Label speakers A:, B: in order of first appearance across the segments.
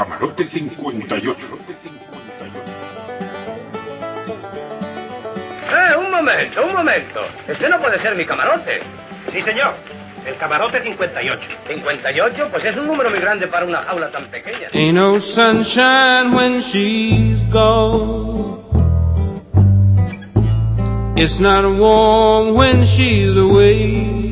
A: Camarote 58.
B: Un momento. Este no puede ser mi camarote.
C: Sí, señor. El camarote 58.
B: ¿58? Pues es un número muy grande para una jaula tan pequeña.
D: Ain't no sunshine when she's gone. It's not warm when she's away.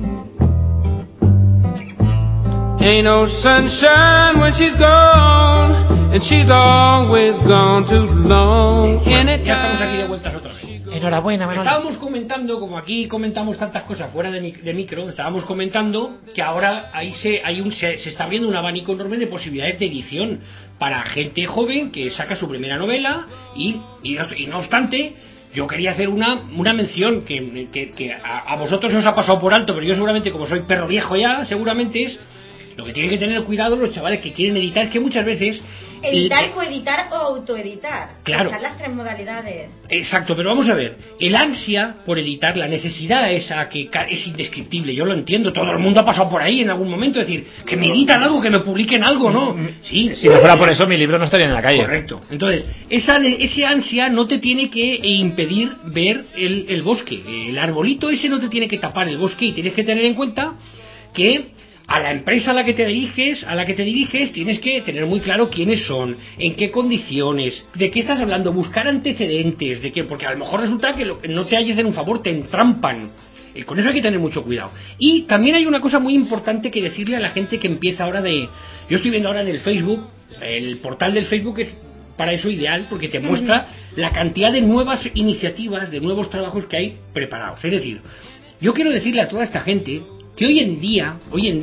D: Ain't no sunshine when she's gone, and she's always gone too long.
E: Bueno, ya estamos aquí de vueltas otra vez.
F: Enhorabuena, Manolo.
E: Estábamos comentando, como aquí comentamos tantas cosas fuera de micro, estábamos comentando que ahora se está abriendo un abanico enorme de posibilidades de edición para gente joven que saca su primera novela y no obstante, yo quería hacer una mención que a vosotros os ha pasado por alto, pero yo seguramente, como soy perro viejo ya, seguramente es lo que tienen que tener cuidado los chavales que quieren editar, es que muchas veces...
G: Editar, coeditar o autoeditar.
E: Claro.
G: Están las tres modalidades.
E: Exacto, pero vamos a ver, el ansia por editar, la necesidad esa que es indescriptible, yo lo entiendo, todo el mundo ha pasado por ahí en algún momento, es decir, que me editan algo, que me publiquen algo, ¿no? Sí.
F: Si no fuera por eso, mi libro no estaría en la calle.
E: Correcto. Entonces, ese ansia no te tiene que impedir ver el bosque. El arbolito ese no te tiene que tapar el bosque y tienes que tener en cuenta que a la empresa a la que te diriges, tienes que tener muy claro quiénes son, en qué condiciones, de qué estás hablando, buscar antecedentes, porque a lo mejor resulta que no te hayas en un favor, te entrampan. Con eso hay que tener mucho cuidado. Y también hay una cosa muy importante que decirle a la gente que empieza ahora yo estoy viendo ahora en el Facebook, el portal del Facebook es para eso ideal, porque te muestra la cantidad de nuevas iniciativas, de nuevos trabajos que hay preparados. Es decir, yo quiero decirle a toda esta gente que hoy en día,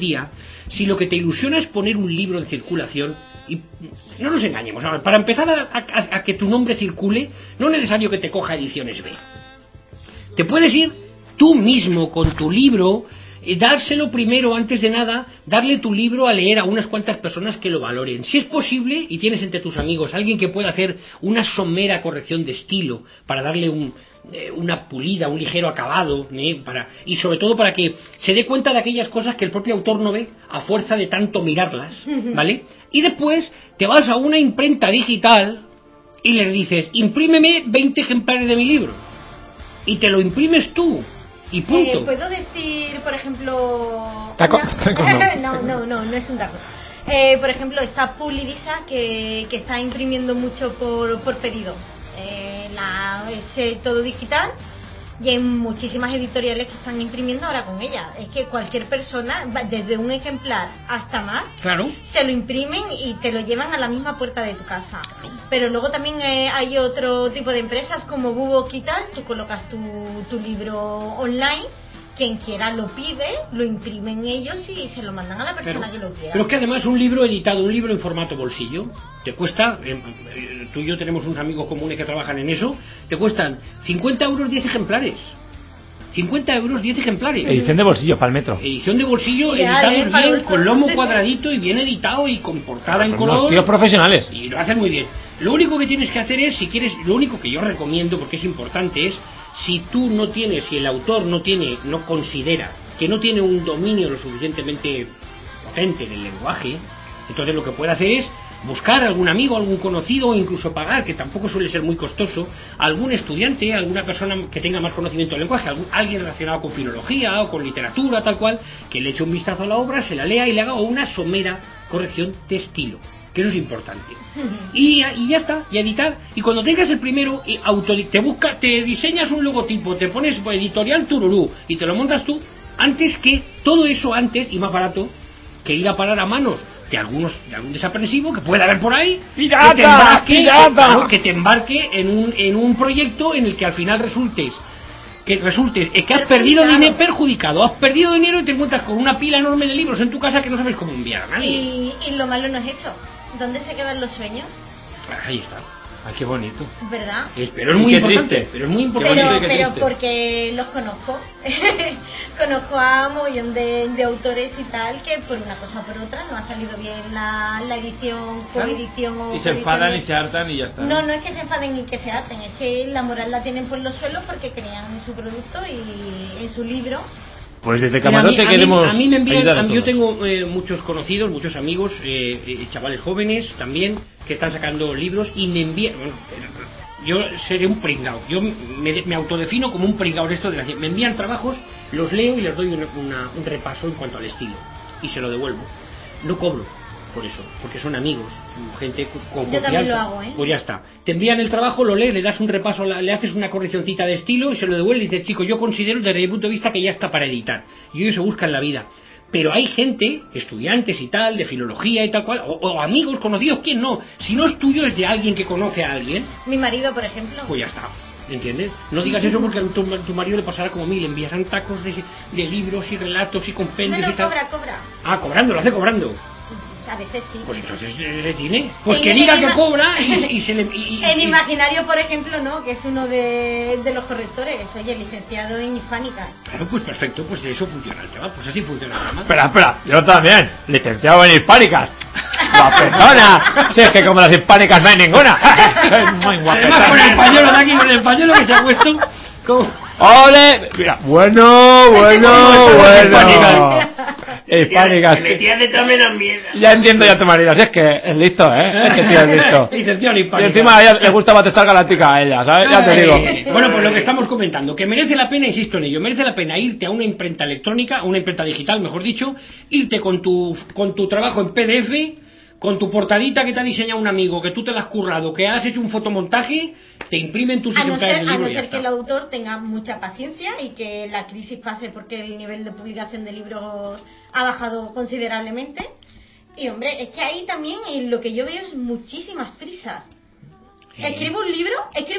E: si lo que te ilusiona es poner un libro en circulación, y no nos engañemos, para empezar a que tu nombre circule, no es necesario que te coja Ediciones B. Te puedes ir tú mismo con tu libro, dárselo primero, antes de nada, darle tu libro a leer a unas cuantas personas que lo valoren. Si es posible, y tienes entre tus amigos alguien que pueda hacer una somera corrección de estilo, para darle una pulida, un ligero acabado, y sobre todo para que se dé cuenta de aquellas cosas que el propio autor no ve a fuerza de tanto mirarlas, ¿vale? Y después te vas a una imprenta digital y le dices, imprímeme 20 ejemplares de mi libro, y te lo imprimes tú y punto.
G: ¿Puedo decir, por ejemplo...
F: ¿Taco?
G: No es un taco. Por ejemplo, está Publidisa que está imprimiendo mucho por pedido. Es todo digital y hay muchísimas editoriales que están imprimiendo ahora con ella. Es que cualquier persona, desde un ejemplar hasta más,
E: claro,
G: se lo imprimen y te lo llevan a la misma puerta de tu casa. Claro. Pero luego también hay otro tipo de empresas como Bubok y tal. Tú colocas tu libro online, quien quiera lo pide, lo imprimen ellos y se lo mandan a la persona que lo quiera.
E: Pero es que además un libro editado, un libro en formato bolsillo, te cuesta, tú y yo tenemos unos amigos comunes que trabajan en eso, te cuestan 50 euros 10 ejemplares. 50 euros 10 ejemplares.
F: Edición de bolsillo, para el metro.
E: Edición de bolsillo, editado bien, con lomo cuadradito y bien editado y con portada en color.
F: Los tíos profesionales.
E: Y lo hacen muy bien. Lo único que tienes que hacer es, si quieres, lo único que yo recomiendo, porque es importante, es si tú no tienes, si el autor no considera que no tiene un dominio lo suficientemente potente del lenguaje, entonces lo que puede hacer es buscar algún amigo, algún conocido, o incluso pagar, que tampoco suele ser muy costoso, algún estudiante, alguna persona que tenga más conocimiento del lenguaje, alguien relacionado con filología o con literatura, tal cual, que le eche un vistazo a la obra, se la lea y le haga una somera corrección de estilo, que eso es importante. Y ya está, y editar. Y cuando tengas el primero, te diseñas un logotipo, te pones editorial Tururú y te lo montas tú, antes que todo eso, antes y más barato que ir a parar a manos de algún desaprensivo que pueda haber por ahí,
F: ¡pirata!
E: Que te embarque en un proyecto en el que al final resulte que has perdido dinero, perjudicado, has perdido dinero y te encuentras con una pila enorme de libros en tu casa que no sabes cómo enviar a nadie.
G: Y lo malo no es eso. ¿Dónde se quedan los sueños?
E: Ahí está.
F: Ay, qué bonito.
G: ¿Verdad?
E: Pero es muy importante. Pero es muy importante.
G: Pero porque los conozco. Conozco a un montón de autores y tal que por una cosa o por otra no ha salido bien la edición, coedición o...
F: Y se enfadan y se hartan y ya está.
G: No es que se enfaden y que se harten, es que la moral la tienen por los suelos porque creían en su producto y en su libro
F: Pues desde
E: Mira,
F: Camarote queremos
E: a mí me envían,
F: ayudar a
E: yo
F: todos.
E: tengo muchos conocidos, muchos amigos, chavales jóvenes también, que están sacando libros y me envían... Bueno, yo seré un pringao, yo me autodefino como un pringao de esto de la ciencia. Me envían trabajos, los leo y les doy un repaso en cuanto al estilo y se lo devuelvo. No cobro por eso, porque son amigos, gente con confianza.
G: Yo también lo hago, ¿eh?
E: Pues ya está. Te envían el trabajo, lo lees, le das un repaso, le haces una correccioncita de estilo y se lo devuelves y dices, chico, yo considero desde mi punto de vista que ya está para editar. Y ellos se buscan la vida. Pero hay gente, estudiantes y tal, de filología y tal cual, o amigos, conocidos, ¿quién no? Si no es tuyo, es de alguien que conoce a alguien,
G: Mi marido, por ejemplo.
E: pues ya está. ¿Entiendes? No digas eso porque a tu marido le pasará como a mí, le enviarán tacos de libros y relatos y compendios
G: No,
E: y tal.
G: cobra.
E: Ah, cobrando, lo hace cobrando.
G: A veces sí.
E: Pues entonces le tiene. Pues
G: En-
E: que diga
G: en
E: que
G: ima-
E: cobra y se le.
G: En Imaginario, por ejemplo, ¿no? Que es uno de los correctores. Oye, licenciado en hispánica.
E: Claro, pues perfecto, pues eso funciona el tema, pues así funciona el tema.
F: Espera, yo también, licenciado en hispánicas. ¡Guapetona! Si es que como las hispánicas no hay ninguna. Muy
E: Además con el pañuelo de aquí, con el pañuelo que se ha puesto.
F: ¡Ole! Mira, bueno. Hispánicas.
C: Me tiene de menos miedo.
F: Ya entiendo ya tu marido, si es que es listo, Es que tío es listo.
E: Licenciado en
F: Y
E: hispánica.
F: encima a ella le gusta Battlestar Galáctica a ella, ¿sabes? Ya te digo.
E: Bueno, pues lo que estamos comentando, que merece la pena, insisto en ello, merece la pena irte a una imprenta electrónica, a una imprenta digital, mejor dicho, irte con tu trabajo en PDF, con tu portadita que te ha diseñado un amigo, que tú te la has currado, que has hecho un fotomontaje, te imprimen tus
G: A no
E: ejemplares
G: ser,
E: del
G: a
E: libro
G: no
E: y ya
G: ser que el
E: está.
G: autor tenga mucha paciencia y que la crisis pase porque el nivel de publicación de libros ha bajado considerablemente. Y hombre, es que ahí también lo que yo veo es muchísimas prisas. Escribo un libro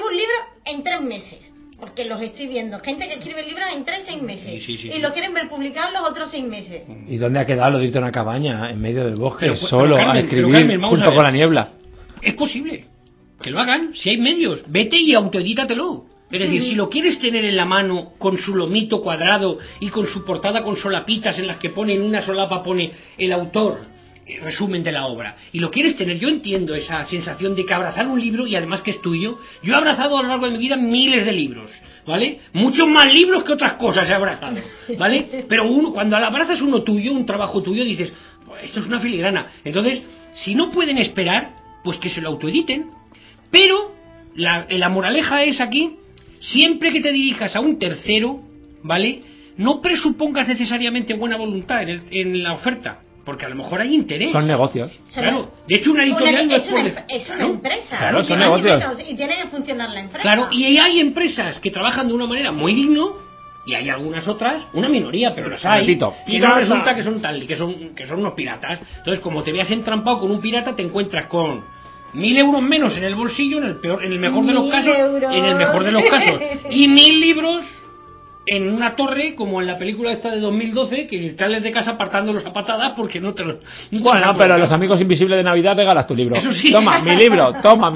G: en 3 meses. Porque los estoy viendo. Gente que escribe libros en 3-6 meses.
E: Sí.
G: Y lo quieren ver publicado los otros 6 meses.
F: ¿Y dónde ha quedado lo de irte a una cabaña en medio del bosque
E: Pero,
F: solo
E: Carmen,
F: a
E: pero,
F: escribir
E: Carmen, vamos a
F: junto
E: ver.
F: con la niebla?
E: Es posible que lo hagan, si hay medios, vete y autoedítatelo. Es decir, si lo quieres tener en la mano con su lomito cuadrado y con su portada con solapitas en las que pone en una solapa pone el autor, resumen de la obra, y lo quieres tener, yo entiendo esa sensación de que abrazar un libro y además que es tuyo. Yo he abrazado a lo largo de mi vida miles de libros, ¿vale? Muchos más libros que otras cosas he abrazado, ¿vale? Pero cuando abrazas uno tuyo, un trabajo tuyo, dices, pues esto es una filigrana. Entonces, si no pueden esperar, pues que se lo autoediten. Pero la moraleja es aquí, siempre que te dirijas a un tercero, ¿vale? No presupongas necesariamente buena voluntad en la oferta, porque a lo mejor hay interés.
F: Son negocios.
E: Claro, de hecho una editorial no es por...
G: Es una
E: ¿no?
G: empresa.
F: Claro,
G: ni
F: son
G: más ni
F: negocios.
G: menos, y tiene que funcionar la empresa.
E: Claro, y hay empresas que trabajan de una manera muy digno y hay algunas otras, una minoría, pero las hay,
F: Repito,
E: y no
F: pirata.
E: resulta que son unos piratas. Entonces, como te veas entrampado con un pirata, te encuentras con 1.000 euros menos en el bolsillo, en el mejor de los
G: 1.000
E: casos,
G: euros.
E: en el mejor de los casos, y 1.000 libros en una torre, como en la película esta de 2012, que sales de casa apartándolos a patadas porque no te los...
F: Bueno, pero a los amigos invisibles de Navidad regalas tu libro.
E: Eso sí.
F: Toma mi libro.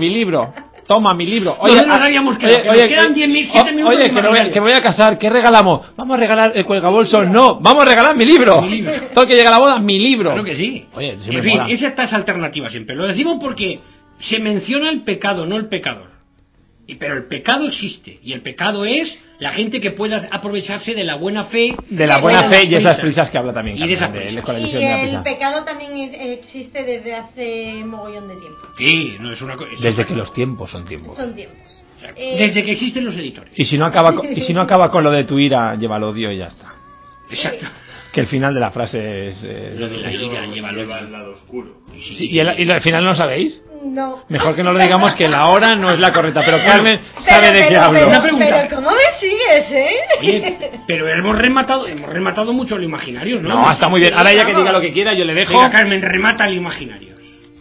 E: Nosotros nos habíamos quedado, que nos quedan 10.000, 7 minutos
F: Oye,
E: más,
F: que me voy a casar, ¿qué regalamos? Vamos a regalar el cuelgabolsos, no, vamos a regalar mi libro.
E: Mi libro.
F: Todo el que llega a la boda, mi libro.
E: Claro que sí.
F: Oye, sí
E: En
F: me
E: fin,
F: mola.
E: esa es alternativa siempre. Lo decimos porque se menciona el pecado, no el pecador. Pero el pecado existe. Y el pecado es la gente que pueda aprovecharse de la buena fe.
F: De la buena fe y esas
E: prisas.
F: prisas que habla también.
E: Y de esas
F: Carmen,
E: prisas.
F: con la
G: Y
F: edición de la
G: el
F: prisa.
G: pecado también existe desde hace mogollón de tiempo.
E: Sí, no es una cosa.
F: Desde que los tiempos son tiempos.
G: Son tiempos.
E: Desde que existen los editores.
F: Y si no acaba con lo de tu ira, lleva el odio y ya está.
E: Exacto.
F: Que el final de la frase es...
E: Lo de la ira lleva
C: al lado oscuro.
F: Sí, y el final no lo sabéis.
G: No.
F: Mejor que no lo digamos, que la hora no es la correcta. Pero Carmen sabe de qué hablo.
E: Una pregunta.
G: Pero ¿cómo me sigues,
E: Oye, pero hemos rematado mucho lo imaginario, ¿no?
F: No, está muy bien. Ahora ella que diga lo que quiera, yo le dejo.
E: Venga, Carmen, remata el imaginario.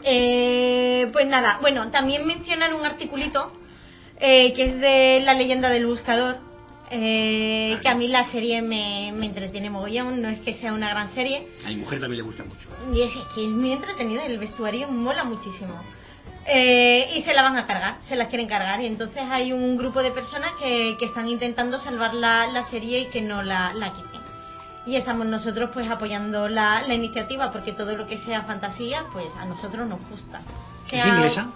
G: Pues nada, bueno, también mencionar un articulito que es de La leyenda del buscador, que a mí la serie me entretiene mogollón, no es que sea una gran serie,
E: A mi mujer también le gusta mucho.
G: y es que es muy entretenida, el vestuario mola muchísimo. Y se la van a cargar, se la quieren cargar, y entonces hay un grupo de personas que están intentando salvar la serie y que no la quiten. Y estamos nosotros pues apoyando la iniciativa, porque todo lo que sea fantasía pues a nosotros nos gusta.
E: ¿Es inglesa?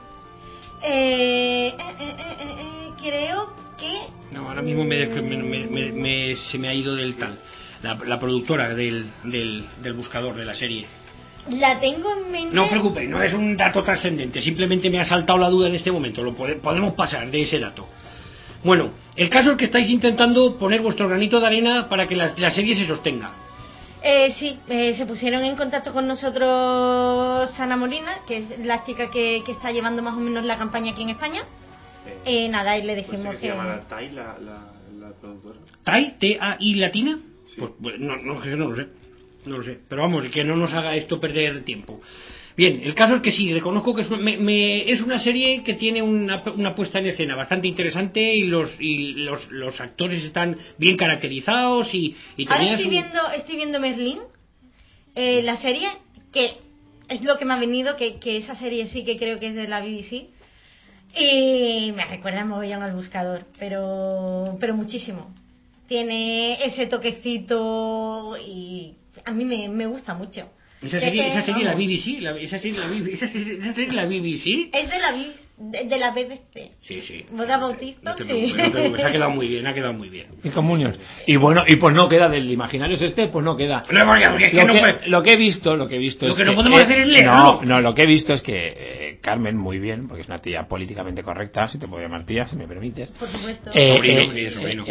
G: Creo que...
E: No, ahora mismo se me ha ido del tal. la productora del buscador de la serie.
G: La tengo en mente.
E: No os preocupéis, no es un dato trascendente, simplemente me ha saltado la duda en este momento, podemos pasar de ese dato. Bueno, el caso es que estáis intentando poner vuestro granito de arena para que la serie se sostenga.
G: Sí, se pusieron en contacto con nosotros Ana Molina, que es la chica que está llevando más o menos la campaña aquí en España. Nada, y le dijimos
C: ¿Pues se llama la TAI, la productora?
E: ¿TAI? ¿T-A-I latina?
C: Sí.
E: Pues no lo sé, pero vamos, que no nos haga esto perder tiempo. Bien, el caso es que sí, reconozco que es una serie que tiene una puesta en escena bastante interesante y los actores están bien caracterizados y
G: ahora estoy viendo Merlín, la serie, que es lo que me ha venido, que esa serie sí que creo que es de la BBC y me recuerda mogollón al buscador, pero muchísimo. Tiene ese toquecito y a mí me gusta mucho.
E: Esa serie la BBC, esa serie la BBC.
G: Es de la BBC.
E: Sí.
G: Boda Bautista,
E: no te preocupes, ha quedado muy bien.
F: Y comunión. Y bueno, y pues no queda del imaginario pues no queda. Lo que he visto
E: lo
F: es
E: que
F: que
E: no podemos hacer es leerlo.
F: No, lo que he visto es que Carmen muy bien, porque es una tía políticamente correcta, si te puedo llamar tía, si me permites.
G: Por supuesto.
E: Sobrino.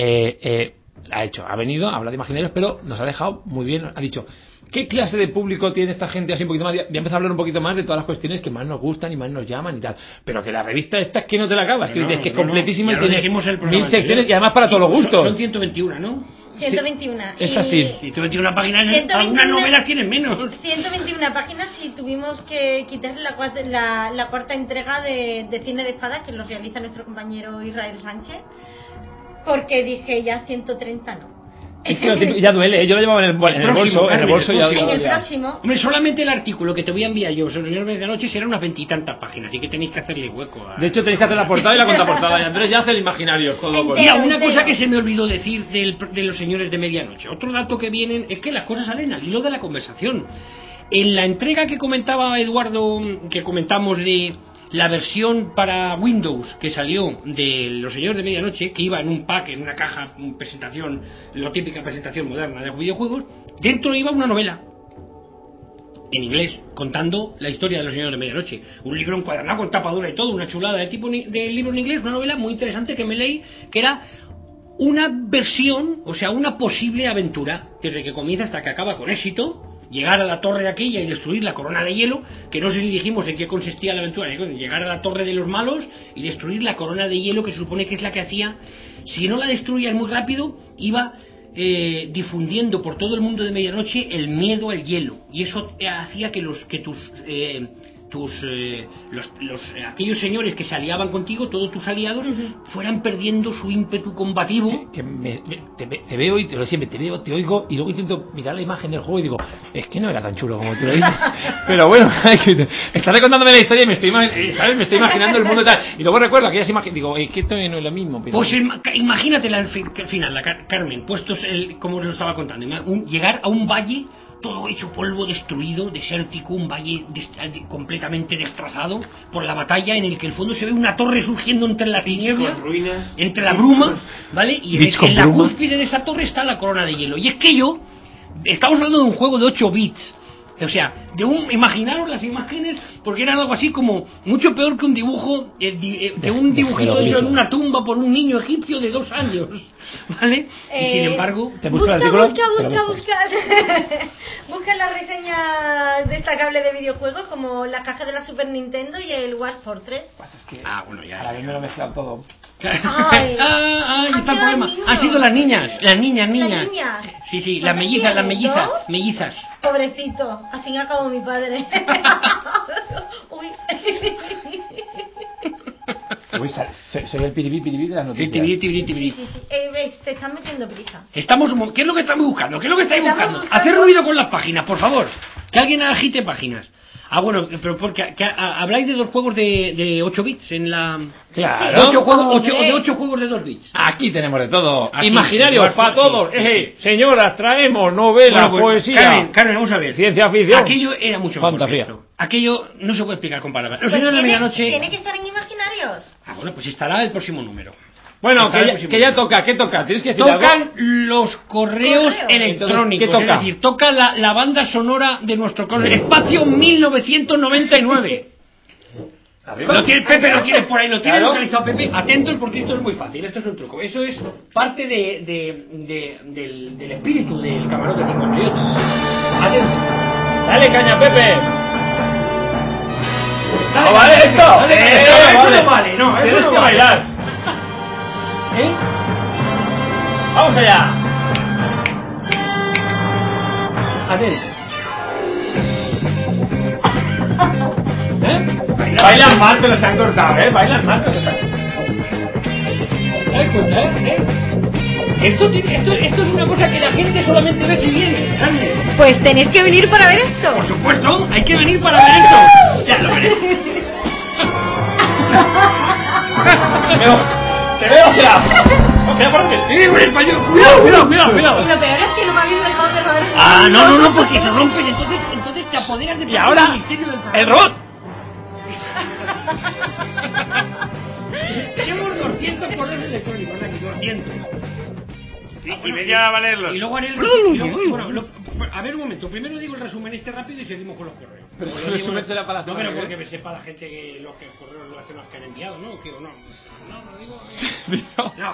F: Ha venido, habla de imaginarios, pero nos ha dejado muy bien, ha dicho ¿qué clase de público tiene esta gente así un poquito más? Ya empezado a hablar un poquito más de todas las cuestiones que más nos gustan y más nos llaman y tal. Pero que la revista esta es que no te la acabas, que es completísima y tiene 1000 secciones y además para todos los gustos.
E: Son 121, ¿no?
G: 121.
F: Es así.
E: 121 páginas, algunas novelas tienen menos.
G: 121 páginas y tuvimos que quitarle la cuarta entrega de Cine de Espadas, que lo realiza nuestro compañero Israel Sánchez, porque dije ya 130 no.
F: Es que ya duele, yo lo llevaba en el bolso, ya
G: en el próximo.
E: Hombre, solamente el artículo que te voy a enviar yo sobre el señor de medianoche será unas 20 y tantas páginas, así que tenéis que hacerle hueco
F: De hecho tenéis que hacer la portada y la contraportada, y Andrés ya hace el imaginario todo.
E: Mira, una cosa que se me olvidó decir de los señores de medianoche, otro dato que vienen es que las cosas salen al hilo de la conversación. En la entrega que comentaba Eduardo, que comentamos de la versión para Windows que salió de Los Señores de Medianoche, que iba en un pack, en una caja, presentación, la típica presentación moderna de videojuegos, dentro iba una novela en inglés, contando la historia de Los Señores de Medianoche, un libro encuadernado con tapa dura y todo, una chulada de libro en inglés, una novela muy interesante que me leí, que era una versión, o sea, una posible aventura, desde que comienza hasta que acaba con éxito, llegar a la torre aquella y destruir la corona de hielo, que no sé si dijimos en qué consistía la aventura, llegar a la torre de los malos y destruir la corona de hielo, que se supone que es la que hacía, si no la destruías muy rápido, iba difundiendo por todo el mundo de medianoche el miedo al hielo, y eso hacía que aquellos señores que se aliaban contigo, todos tus aliados, fueran perdiendo su ímpetu combativo.
F: Te veo y siempre te veo, te oigo y luego intento mirar la imagen del juego y digo, es que no era tan chulo como tú lo dices. Pero bueno, estás recontándome la historia y me estoy imaginando el mundo y tal. Y luego recuerdo aquellas imágenes, digo, es que esto no es lo mismo. Pero...
E: Pues imagínate al final, Carmen, puestos como os lo estaba contando, llegar a un valle todo hecho polvo, destruido, desértico, un valle completamente destrozado por la batalla, en el que el fondo se ve una torre surgiendo entre la tiniebla, entre la bruma, ¿vale? Y en la cúspide de esa torre está la corona de hielo. Y es que estamos hablando de un juego de 8 bits. O sea, imaginaros las imágenes, porque era algo así como mucho peor que un dibujo, que un dibujito hecho en una tumba por un niño egipcio de 2 años, ¿vale? Y sin embargo,
G: busca las reseñas destacables de videojuegos, como la caja de la Super Nintendo y el War Fortress.
E: Bueno, ya.
F: A la vez me lo he mezclado todo.
E: Ay, está el problema. Han sido las niñas. Sí, las mellizas.
G: Pobrecito, así me acabó mi padre. Uy.
F: Uy, soy el piribí de las noticias.
E: Sí.
G: Te están metiendo prisa.
E: ¿Qué es lo que estamos buscando? ¿Qué es lo que estáis buscando? Hacer ruido con las páginas, por favor. Que alguien agite páginas. Bueno, pero porque habláis de 2 juegos de 8 bits en la...
F: Claro.
E: De 8 juegos de 2 bits.
F: Aquí tenemos de todo.
E: Así,
F: imaginarios para todos. Señoras, traemos novelas, poesía.
E: Carmen, vamos a ver.
F: Ciencia ficción.
E: Aquello era mucho mejor que esto. Aquello no se puede explicar con palabras. Los Señores de Medianoche...
G: ¿Tiene que estar en imaginarios?
E: Bueno, pues estará el próximo número.
F: Bueno,
E: Estará
F: que ya toca. ¿Qué toca? ¿Tienes que decir
E: Tocan
F: algo?
E: los correos electrónicos.
F: Entonces, ¿qué toca?
E: Es decir, toca la banda sonora de nuestro correo. Espacio 1999. Lo tiene, Pepe lo tiene por ahí, lo tiene localizado Pepe. Atentos porque esto es muy fácil, esto es un truco. Eso es parte del espíritu del Camarote 58. Atentos.
F: Dale caña, Pepe.
E: Dale,
F: ¿No vale esto?
E: Dale, eso no vale, no, eso
F: Tienes
E: no
F: que
E: vale.
F: bailar. ¡Vamos allá!
E: Atentos.
F: Bailan mal, pero se han cortado, Bailan mal, pero se han cortado.
E: ¿Te das cuenta, Esto es una cosa que la gente solamente ve si viene, ¿sabes?
G: Pues tenéis que venir para ver esto.
E: Por supuesto, hay que venir para ver esto. Ya lo veremos.
F: Te veo ya. Mira por qué.
E: Sí, un español. Cuidado.
G: Lo peor es que no me habéis dejado de robar.
E: Ah, no, porque se rompes, entonces te apoderas de
F: Y ahora,
E: el misterio del programa.
F: el robot.
E: Tenemos 200 correos electrónicos aquí, 200.
C: Y media va a leerlos.
E: Y luego haré el a ver un momento, primero digo el resumen rápido y seguimos con los correos.
F: Pero
E: Pues
F: el resumen será para la
E: no,
F: semana
E: pero
F: que
E: porque
F: viene.
E: me sepa la gente que los correos los que han enviado, ¿no? ¿O no? No digo.
F: Digo.
E: No,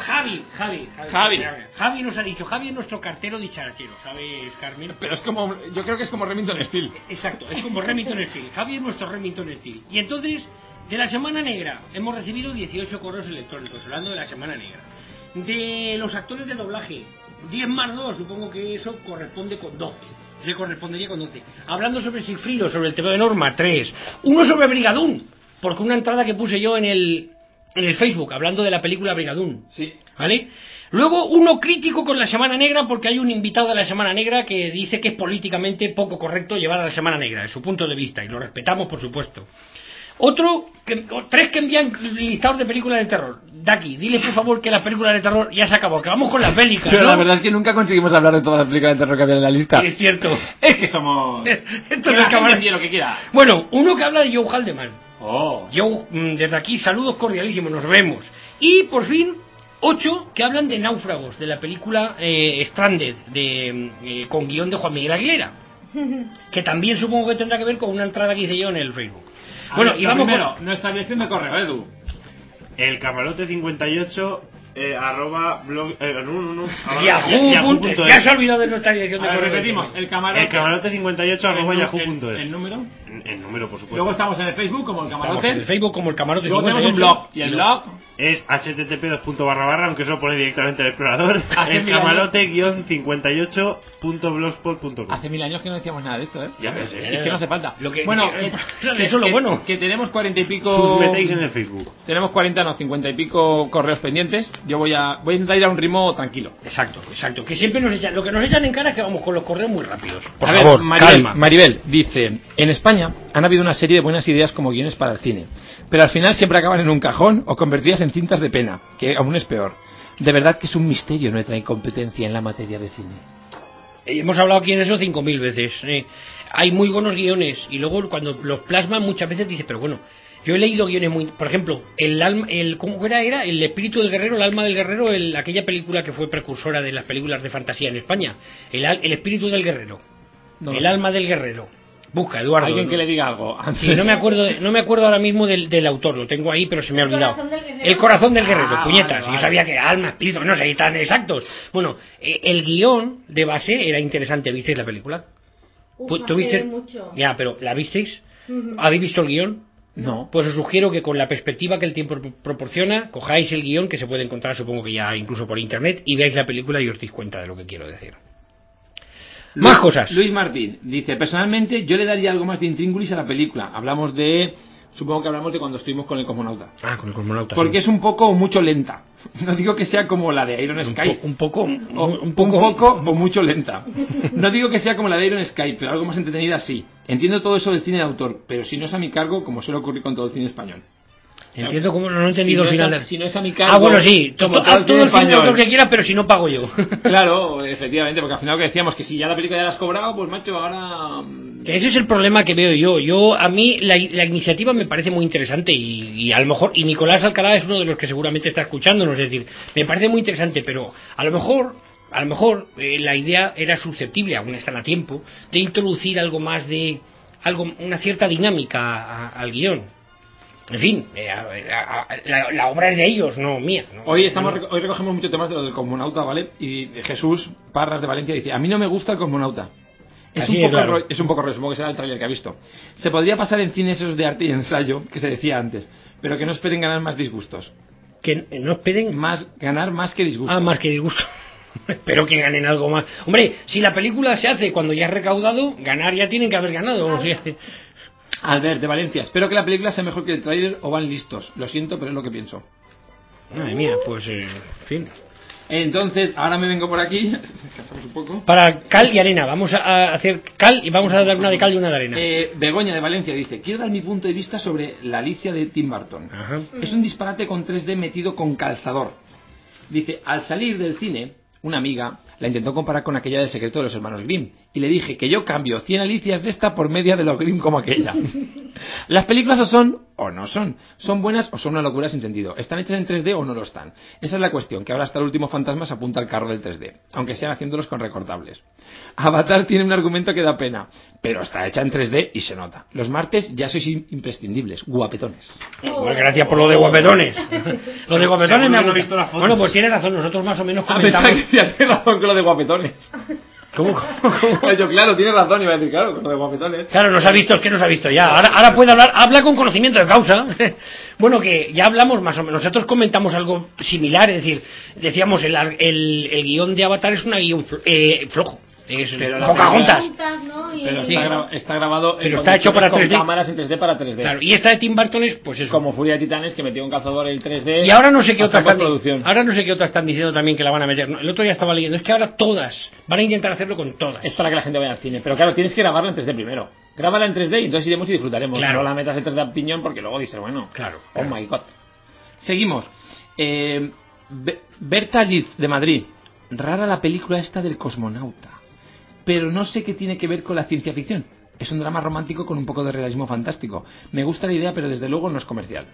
E: Javi nos ha dicho, Javi es nuestro cartero dicharachero, ¿sabes, Carmen?
F: Pero es como, yo creo que es como Remington Steel.
E: Exacto, es como Remington Steel. Javi es nuestro Remington Steel. Y entonces, de la Semana Negra, hemos recibido 18 correos electrónicos, hablando de la Semana Negra. De los actores de doblaje, 10 más 2, supongo que eso corresponde con 12. Se correspondería con 12. Hablando sobre Sigfrido, sobre el tema de Norma, 3. Uno sobre Brigadún, porque una entrada que puse yo en el Facebook, hablando de la película Brigadún.
F: Sí.
E: ¿Vale? Luego uno crítico con la Semana Negra, porque hay un invitado de la Semana Negra que dice que es políticamente poco correcto llevar a la Semana Negra, de su punto de vista, y lo respetamos por supuesto. Tres que envían listados de películas de terror. Daki, dile por favor que las películas de terror ya se acabó, que vamos con las bélicas.
F: Pero
E: ¿no?
F: la verdad es que nunca conseguimos hablar de todas las películas de terror que había en la lista.
E: Es cierto.
F: Es que somos...
E: Esto es el camarón.
F: lo que quiera.
E: Bueno, uno que habla de Joe Haldeman.
F: Oh.
E: Joe, desde aquí, saludos cordialísimos, nos vemos. Y por fin, 8 que hablan de Náufragos, de la película Stranded, con guión de Juan Miguel Aguilera. Que también supongo que tendrá que ver con una entrada que hice yo en el Facebook. Bueno, y vamos
F: primero, nuestra dirección de correo, Edu.
C: El camarote 58 arroba blog
E: Yahoo.es. Ya se ha olvidado de nuestra dirección de
F: A ver,
E: correo.
F: repetimos, el camarote
C: 58 arroba yahoo.es.
F: ¿El número?
C: El número, por supuesto.
F: Luego estamos en el Facebook como el
E: Estamos
F: camarote.
E: en el Facebook como el Camarote.
F: Luego tenemos un
E: 58.
F: blog. Y el blog
C: Es http://, aunque eso pone directamente en el explorador.
F: Hace
C: El
F: mil años.
C: camarote-58.blogspot.com.
F: hace 1000 años que no decíamos nada de esto, ¿eh?
C: Ya me sé.
F: Es que no hace falta.
E: Lo que-
F: bueno,
E: eso es lo bueno.
F: Que tenemos 40 y pico.
C: Sus metéis en el Facebook.
F: Tenemos 50 y pico correos pendientes. Yo voy a intentar ir a un ritmo tranquilo.
E: Exacto. Que siempre nos echan. Lo que nos echan en cara es que vamos con los correos muy rápidos. Por
F: A
E: favor,
F: ver, Maribel,
E: calma.
F: Maribel dice: en España han habido una serie de buenas ideas como guiones para el cine, pero al final siempre acaban en un cajón o convertidas en cintas de pena, que aún es peor. De verdad que es un misterio nuestra incompetencia en la materia de cine.
E: Hemos hablado aquí de eso 5000 veces. Hay muy buenos guiones y luego cuando los plasman muchas veces dice, pero bueno, yo he leído guiones muy, por ejemplo, ¿cómo era? El espíritu del guerrero, el alma del guerrero, aquella película que fue precursora de las películas de fantasía en España, el espíritu del guerrero, el alma del guerrero. Busca, Eduardo.
F: Alguien que le diga algo.
E: Sí, no me acuerdo ahora mismo del autor, lo tengo ahí, pero se me ha olvidado.
G: Corazón del guerrero.
E: El corazón del guerrero,
F: Ah,
E: puñetas.
F: vale.
E: Yo sabía que era alma, espíritu, no sé, tan exactos. Bueno, el guión de base era interesante. ¿Visteis la película? ¿Tú viste?
G: Mucho.
E: Ya, pero ¿la visteis?
G: Ujú.
E: ¿Habéis visto el guión?
F: No.
E: Pues os sugiero que con la perspectiva que el tiempo proporciona, cojáis el guión, que se puede encontrar supongo que ya incluso por internet, y veáis la película y os deis cuenta de lo que quiero decir. Más cosas.
F: Luis Martín dice: personalmente yo le daría algo más de intríngulis a la película. Supongo que hablamos de cuando estuvimos con el cosmonauta.
E: Ah, con el cosmonauta.
F: Porque es un poco o mucho lenta. No digo que sea como la de Iron Sky.
E: un poco
F: Un poco o mucho lenta. No digo que sea como la de Iron Sky, pero algo más entretenida sí. Entiendo todo eso del cine de autor, pero si no es a mi cargo, como suele ocurrir con todo el cine español.
E: Entiendo cómo no he entendido el final.
F: Si no es a mi cargo.
E: Ah, bueno, sí.
F: como
E: Haz todo el cine lo que quieras, pero si no pago yo.
F: Claro, efectivamente, porque al final lo que decíamos, que si ya la película ya la has cobrado, pues macho, ahora...
E: Ese es el problema que veo yo. A mí la iniciativa me parece muy interesante y a lo mejor, y Nicolás Alcalá es uno de los que seguramente está escuchándonos, es decir, me parece muy interesante, pero a lo mejor la idea era susceptible, aún están a tiempo, de introducir algo más de una cierta dinámica al guión. En fin, la obra es de ellos, no mía. No,
F: hoy recogemos muchos temas de lo del Cosmonauta, ¿vale? Y Jesús Parras de Valencia dice: a mí no me gusta el Cosmonauta. Es un poco rollo, supongo que será el tráiler que ha visto. Se podría pasar en cines esos de arte y ensayo que se decía antes, pero que no esperen ganar más disgustos.
E: Que no esperen
F: ganar más que disgustos.
E: Ah, más que disgustos. Espero que ganen algo más. Hombre, si la película se hace cuando ya has recaudado, ganar ya tienen que haber ganado. O sea.
F: Albert de Valencia: espero que la película sea mejor que el tráiler o van listos. Lo siento, pero es lo que pienso.
E: Madre mía, pues en fin.
F: Entonces, ahora me vengo por aquí. Descansamos un poco.
E: Para cal y arena. Vamos a hacer cal y vamos a dar una de cal y una de arena.
F: Begoña de Valencia dice: quiero dar mi punto de vista sobre La Alicia de Tim Burton.
E: Ajá.
F: Es un disparate con 3D metido con calzador. Dice: al salir del cine, una amiga la intentó comparar con aquella del secreto de los hermanos Grimm y le dije que yo cambio 100 Alicias de esta por media de los Grimm como aquella. Las películas o son o no son buenas o son una locura sin sentido, están hechas en 3D o no lo están. Esa es la cuestión, que ahora hasta el último fantasma se apunta al carro del 3D, aunque sean haciéndolos con recortables. Avatar tiene un argumento que da pena, pero está hecha en 3D y se nota. Los martes ya sois imprescindibles, guapetones.
E: Pues gracias por lo de guapetones. Lo de guapetones me ha gustado. Bueno, pues tienes razón, nosotros más o menos comentamos.
F: Tienes razón con lo de guapetones.
E: ¿Cómo?
F: Yo, claro, tienes razón, iba a decir, claro, con lo de guapetones.
E: Claro, nos ha visto, es que nos ha visto ya. Ahora puede habla con conocimiento de causa. Bueno, que ya hablamos más o menos, nosotros comentamos algo similar, es decir, decíamos el guión de Avatar es un guión flojo. Es Pocahontas.
F: Pero está grabado,
E: pero está hecho para 3D.
F: Cámaras en 3D para 3D.
E: Claro, y esta de Tim Burton es pues eso.
F: Como Furia de Titanes, que metió un calzador en el 3D.
E: Y ahora no sé qué otras están diciendo también que la van a meter. El otro día estaba leyendo, es que ahora todas van a intentar hacerlo con todas.
F: Es para que la gente vaya al cine, pero claro, tienes que grabarla en 3D primero. Grábala en 3D y entonces iremos y disfrutaremos.
E: Claro.
F: No la metas en 3D a piñón porque luego dices, bueno,
E: claro.
F: Oh my god. Seguimos. Berta Liz de Madrid: rara la película esta del cosmonauta, pero no sé qué tiene que ver con la ciencia ficción. Es un drama romántico con un poco de realismo fantástico. Me gusta la idea, pero desde luego no es comercial.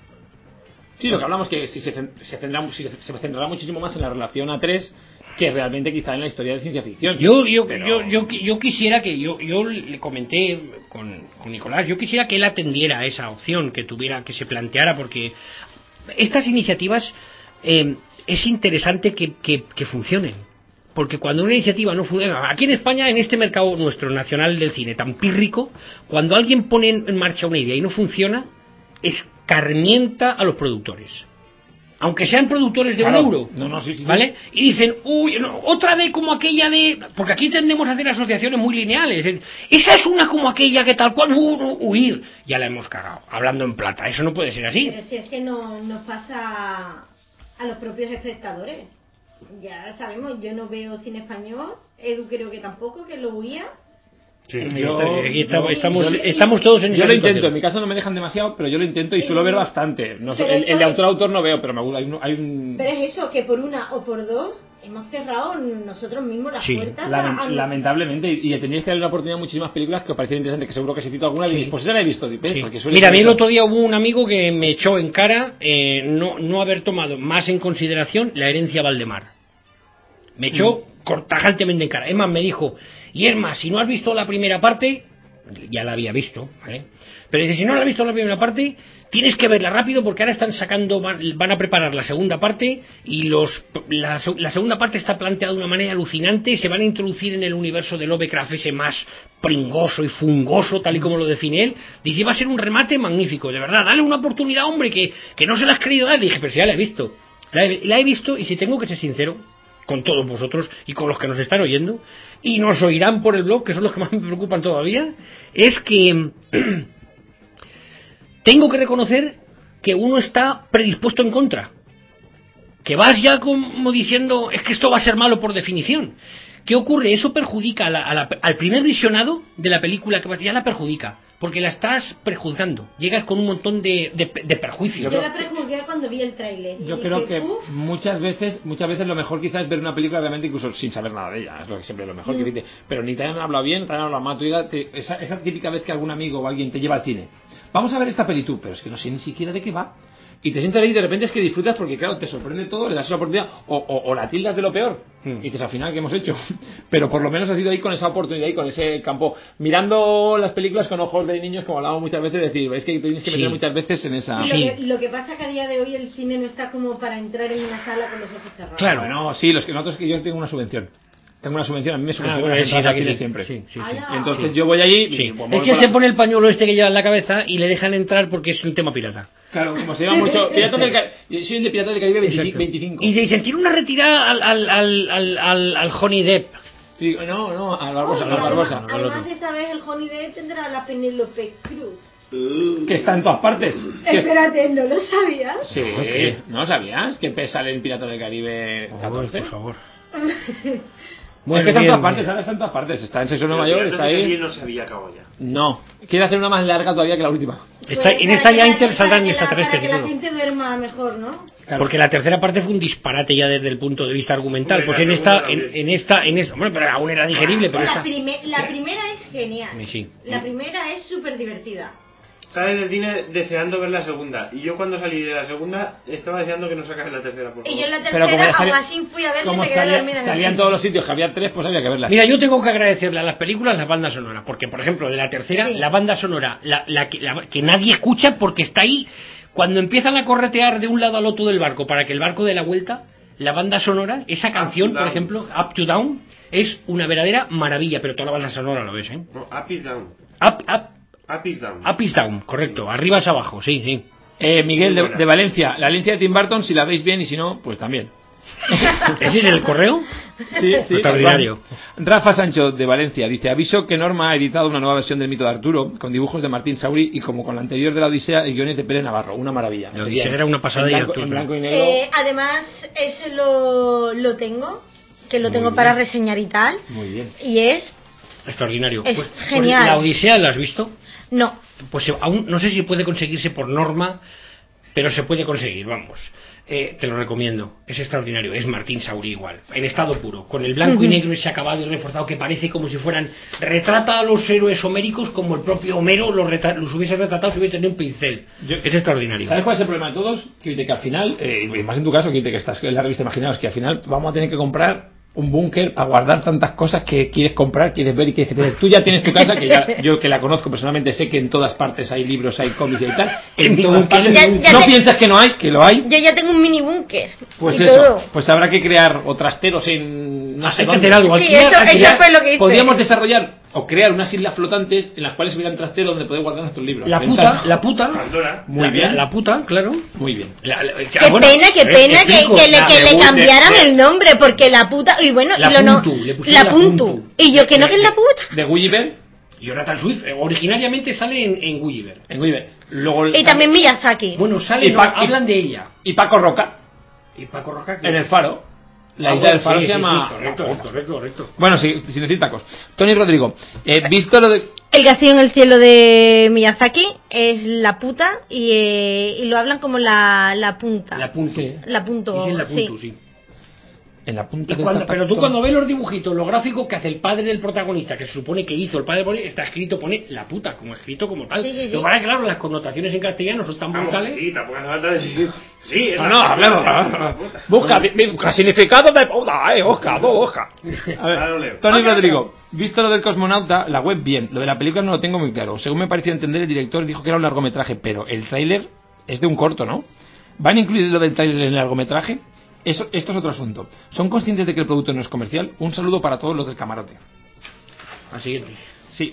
F: Sí, lo que hablamos que si se centrará muchísimo más en la relación A3 que realmente quizá en la historia de ciencia ficción.
E: Yo quisiera que yo le comenté con Nicolás, yo quisiera que él atendiera a esa opción que se planteara, porque estas iniciativas es interesante que funcionen. Porque cuando una iniciativa no funciona, aquí en España, en este mercado nuestro nacional del cine tan pírrico, cuando alguien pone en marcha una idea y no funciona, escarmienta a los productores. Aunque sean productores de €1,
F: sí,
E: ¿vale? Y dicen, uy, no, otra de como aquella de... Porque aquí tendemos a hacer asociaciones muy lineales. Esa es una como aquella que tal cual, huir. Ya la hemos cagado, hablando en plata. Eso no puede ser así.
G: Pero si es que nos pasa a los propios espectadores. Ya sabemos, yo no veo cine español, Edu creo que tampoco, que lo huía.
E: Sí, estamos todos en esa
F: situación. Yo lo intento, en mi caso no me dejan demasiado, pero yo lo intento y suelo ver bastante. No, el de autor a autor no veo, pero hay un...
G: Pero es eso, que por una o por dos hemos cerrado nosotros mismos las puertas.
F: Lamentablemente, y teníais que darle una oportunidad a muchísimas películas que os parecieran interesantes, que seguro que se citó alguna y pues esa la he visto. Sí.
E: Mira, a mí el otro día hubo un amigo que me echó en cara no haber tomado más en consideración La herencia Valdemar. Me echó tajantemente en cara. Es más, me dijo, y es más, si no has visto la primera parte, ya la había visto, ¿vale? Pero dice, si no la has visto la primera parte, tienes que verla rápido porque ahora están sacando, van a preparar la segunda parte y la segunda parte está planteada de una manera alucinante y se van a introducir en el universo de Lovecraft ese más pringoso y fungoso, tal y como lo define él. Dice, va a ser un remate magnífico, de verdad, dale una oportunidad, hombre, que no se la has querido dar. Le dije, pero si ya la he visto. La he visto y si tengo que ser sincero con todos vosotros y con los que nos están oyendo y nos oirán por el blog, que son los que más me preocupan todavía, es que tengo que reconocer que uno está predispuesto en contra, que vas ya como diciendo, es que esto va a ser malo por definición. ¿Qué ocurre? Eso perjudica al primer visionado de la película, que ya la perjudica, porque la estás prejuzgando. Llegas con un montón de perjuicios.
G: Yo la prejuzgué cuando vi el tráiler.
F: Yo creo que muchas veces lo mejor quizás es ver una película realmente incluso sin saber nada de ella, es lo que siempre es lo mejor que dice, pero ni te han hablado bien, te han hablado mal, esa típica vez que algún amigo o alguien te lleva al cine, vamos a ver esta peli tú, pero es que no sé ni siquiera de qué va, y te sientas ahí y de repente es que disfrutas porque claro, te sorprende todo, le das esa oportunidad o la tildas de lo peor y dices al final ¿qué hemos hecho? Pero por lo menos has ido ahí con esa oportunidad y con ese campo, mirando las películas con ojos de niños, como hablábamos muchas veces, decir, es que tienes que meter muchas veces en esa...
G: Lo que pasa que a día de hoy el cine no está como para entrar en una sala con los ojos cerrados.
E: Claro,
F: no, sí, nosotros que yo tengo una subvención. A mí me subvenciona aquí siempre.
E: Sí.
F: Entonces yo voy allí.
E: Sí. Es que se pone el pañuelo este que lleva en la cabeza y le dejan entrar porque es un tema pirata.
F: Claro, como se llama mucho. Yo soy de Piratas del Caribe 25.
E: Y dicen, tiene una retirada al Johnny Depp.
F: No, al Barbosa.
G: Además, esta vez el Johnny Depp tendrá la Penélope Cruz.
F: Que está en todas partes.
G: Espérate, ¿no lo sabías?
F: Sí, ¿no sabías? Que sale en Piratas del Caribe 14.
E: Por favor.
F: Bueno, es que está en todas partes, ahora está en todas partes. Está en Sexo Nueva York, está ahí.
C: No se había acabado ya.
F: No, quiere hacer una más larga todavía que la última.
E: En esta ya saldrán y extraterrestres y
G: para que
E: todo.
G: la gente duerma mejor, ¿no?
F: Claro.
E: Porque la tercera parte fue un disparate ya desde el punto de vista argumental. Pues en esta, bueno, pero aún era digerible, pero
G: la primera es genial.
E: Sí.
G: La primera es súper divertida.
C: Sales del cine deseando ver la segunda. Y yo cuando salí de la segunda estaba deseando que no sacaran la tercera, por favor.
G: Y yo en la tercera, aún así fui a ver que me quedé dormida.
F: Salían todos los sitios, que había 3, pues había que verlas.
E: Mira, yo tengo que agradecerle a las películas las bandas sonoras. Porque, por ejemplo, de la tercera, la banda sonora, que nadie escucha porque está ahí. Cuando empiezan a corretear de un lado al otro del barco para que el barco dé la vuelta, la banda sonora, esa canción, por ejemplo, Up to Down, es una verdadera maravilla. Pero toda la banda sonora lo ves, ¿eh?
C: No, Up is Down.
E: Up is down, correcto. Arriba es abajo, sí.
F: Miguel de Valencia. La Valencia de Tim Burton, si la veis bien y si no, pues también.
E: ¿Ese es el correo?
F: Sí.
E: Extraordinario.
F: Rafa Sancho de Valencia dice: aviso que Norma ha editado una nueva versión del mito de Arturo con dibujos de Martín Sauri y como con la anterior de la Odisea, el guiones de Pérez Navarro. Una maravilla.
E: La Odisea era una pasada
F: en blanco y negro.
G: Además, ese lo tengo, que lo tengo para reseñar y tal.
F: Muy bien.
G: Y es
E: extraordinario.
G: Es genial.
E: ¿La Odisea la has visto?
G: No.
E: Pues aún no sé si puede conseguirse por Norma, pero se puede conseguir, vamos. Te lo recomiendo, es extraordinario. Es Martín Sauri igual, en estado puro, con el blanco y negro ese acabado y reforzado que parece como si fueran, retrata a los héroes homéricos como el propio Homero los hubiese retratado si hubiese tenido un pincel. Es extraordinario.
F: ¿Sabes cuál es el problema de todos? Que al final, y más en tu caso, que estás en la revista Imaginaos, que al final vamos a tener que comprar un búnker para guardar tantas cosas que quieres comprar, quieres ver y quieres tener. Tú ya tienes tu casa, que yo que la conozco personalmente sé que en todas partes hay libros, hay cómics y tal. En todas partes, no piensas que no hay, que lo hay.
G: Yo ya tengo un mini búnker.
F: Pues eso, todo. Pues habrá que crear o trasteros en...
E: No sé, hay que hacer algo.
G: Sí, eso fue lo que hice.
F: Podríamos desarrollar o crear unas islas flotantes en las cuales hubiera un trastero donde poder guardar nuestros libros.
E: La puta.
F: Muy bien.
E: La puta, claro.
F: Muy bien.
G: Qué pena que le cambiaran el nombre, porque la puta... Y bueno, la puntu. Y yo que no, que es la puta.
F: De Gulliver.
E: Jonathan Swift, originariamente sale en Gulliver.
F: Luego,
G: y también Miyazaki.
E: Bueno, sale, hablan de ella.
F: Y Paco Roca. En El Faro. La isla del Faro se llama...
E: Correcto.
F: Bueno, sin decir tacos. Tony Rodrigo, visto lo de...
G: El castillo en el cielo de Miyazaki es la puta y lo hablan como la punta.
E: La punto.
G: La punto,
E: sí.
F: En la punta
E: pero tú cuando ves los dibujitos, los gráficos que hace el padre del protagonista, que se supone que hizo el padre, está escrito, pone la puta, como escrito como tal.
G: Sí.
E: Lo que claro, las connotaciones en castellano son tan brutales.
C: Sí, tampoco hace falta decir. Sí,
F: hablemos. Busca significado de puta, busca. A ver, Tony Rodrigo, visto lo del cosmonauta, la web bien, lo de la película no lo tengo muy claro. Según me pareció entender, el director dijo que era un largometraje, pero el tráiler es de un corto, ¿no? ¿Van a incluir lo del tráiler en el largometraje? Esto es otro asunto. ¿Son conscientes de que el producto no es comercial? Un saludo para todos los del camarote.
E: Al siguiente.
F: Sí,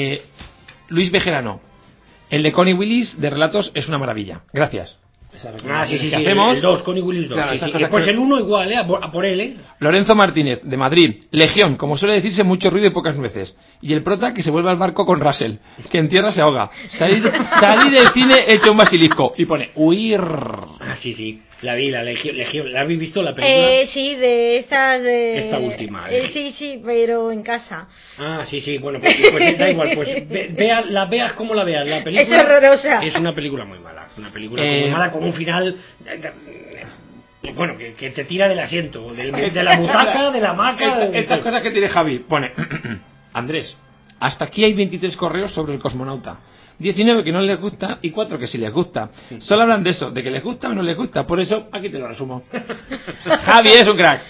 F: Luis Bejerano. El de Connie Willis de relatos es una maravilla. Gracias.
E: Sí.
F: Hacemos?
E: El 2, Connie Willis 2.
F: Claro,
E: sí. Después el 1 igual, a por él,
F: Lorenzo Martínez, de Madrid. Legión, como suele decirse, mucho ruido y pocas nueces. Y el prota que se vuelve al barco con Russell, que en tierra se ahoga. Salí del cine hecho un basilisco. Y pone, huir.
E: Ah, sí. La vi, la Legión. ¿La habéis visto la película?
G: Sí, de estas de...
E: Esta última.
G: Sí, pero en casa.
E: Ah, sí, bueno, pues da igual, pues la veas como la veas, la película...
G: Es horrorosa.
E: Es una película muy mala, muy mala, con un final... Bueno, que te tira del asiento, de la butaca, de la hamaca...
F: Estas cosas que tiene Javi. Pone, Andrés, hasta aquí hay 23 correos sobre el cosmonauta. 19 que no les gusta y 4 que sí les gusta. Solo hablan de eso, de que les gusta o no les gusta. Por eso, aquí te lo resumo. Javi es un crack.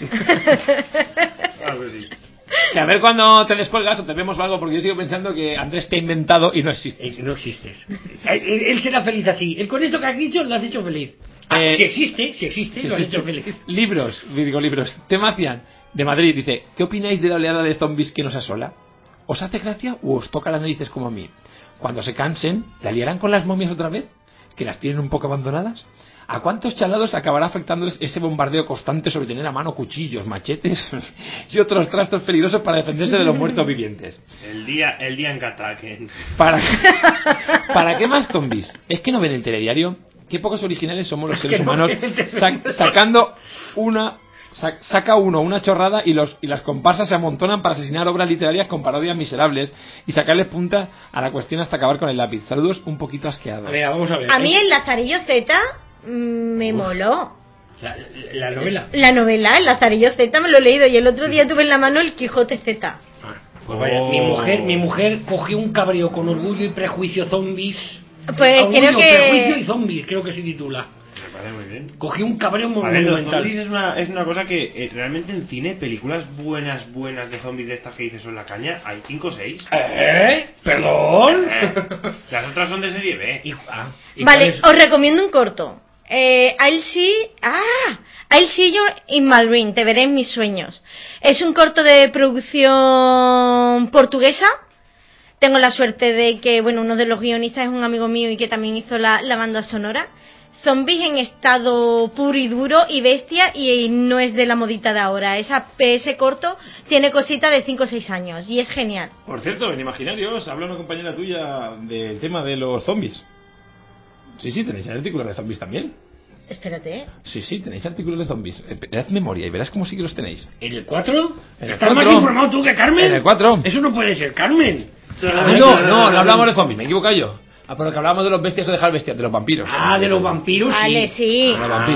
F: Que a ver cuando te descuelgas o te vemos algo, porque yo sigo pensando que Andrés te ha inventado y no existe.
E: No existes. Él será feliz así. Él con esto que has dicho lo has hecho feliz. Si existe, lo has hecho feliz.
F: Libros. Temacian, de Madrid, dice: ¿qué opináis de la oleada de zombies que nos asola? ¿Os hace gracia o os toca las narices como a mí? Cuando se cansen, ¿la liarán con las momias otra vez? ¿Que las tienen un poco abandonadas? ¿A cuántos chalados acabará afectándoles ese bombardeo constante sobre tener a mano cuchillos, machetes y otros trastos peligrosos para defenderse de los muertos vivientes?
C: El día en que ataquen.
F: ¿Para qué más zombies? ¿Es que no ven el telediario? Qué pocos originales somos los seres humanos, sacando saca uno una chorrada y las comparsas se amontonan para asesinar obras literarias con parodias miserables y sacarles punta a la cuestión hasta acabar con el lápiz. Saludos un poquito asqueados.
E: Vamos a ver.
G: A mí el Lazarillo Z me moló.
E: La novela.
G: La novela, el Lazarillo Z me lo he leído y el otro día tuve en la mano el Quijote Z.
E: Pues vaya, mi mujer cogió un cabreo con Orgullo y Prejuicio Zombies.
G: Pues
E: Orgullo,
G: creo que...
E: Prejuicio y Zombies, creo que se titula.
C: Me parece muy bien.
E: Cogió un cabreo
C: Los
E: monumental.
C: zombies es una cosa que realmente en cine, películas buenas de zombies de estas que dices son la caña, hay 5 o 6.
E: ¿Perdón?
C: Las otras son de serie B.
G: Vale, os recomiendo un corto. I'll see you in my dream, te veré en mis sueños. Es un corto de producción portuguesa. Tengo la suerte de que, uno de los guionistas es un amigo mío y que también hizo la banda sonora. Zombies en estado puro y duro y bestia, y no es de la modita de ahora. Ese corto tiene cosita de 5 o 6 años y es genial.
F: Por cierto, en Imaginarios habla una compañera tuya del tema de los zombies. Sí, tenéis artículos de zombies también.
G: Espérate.
F: Sí, tenéis artículos de zombies. Haz memoria y verás cómo sí que los tenéis.
E: ¿En el 4?
F: ¿Estás
E: más informado tú que Carmen?
F: En el 4.
E: Eso no puede ser, Carmen.
F: No hablamos de zombies, me he equivocado yo. Porque hablábamos de los bestias o dejar bestias, de los vampiros.
E: De los vampiros,
G: vale, sí.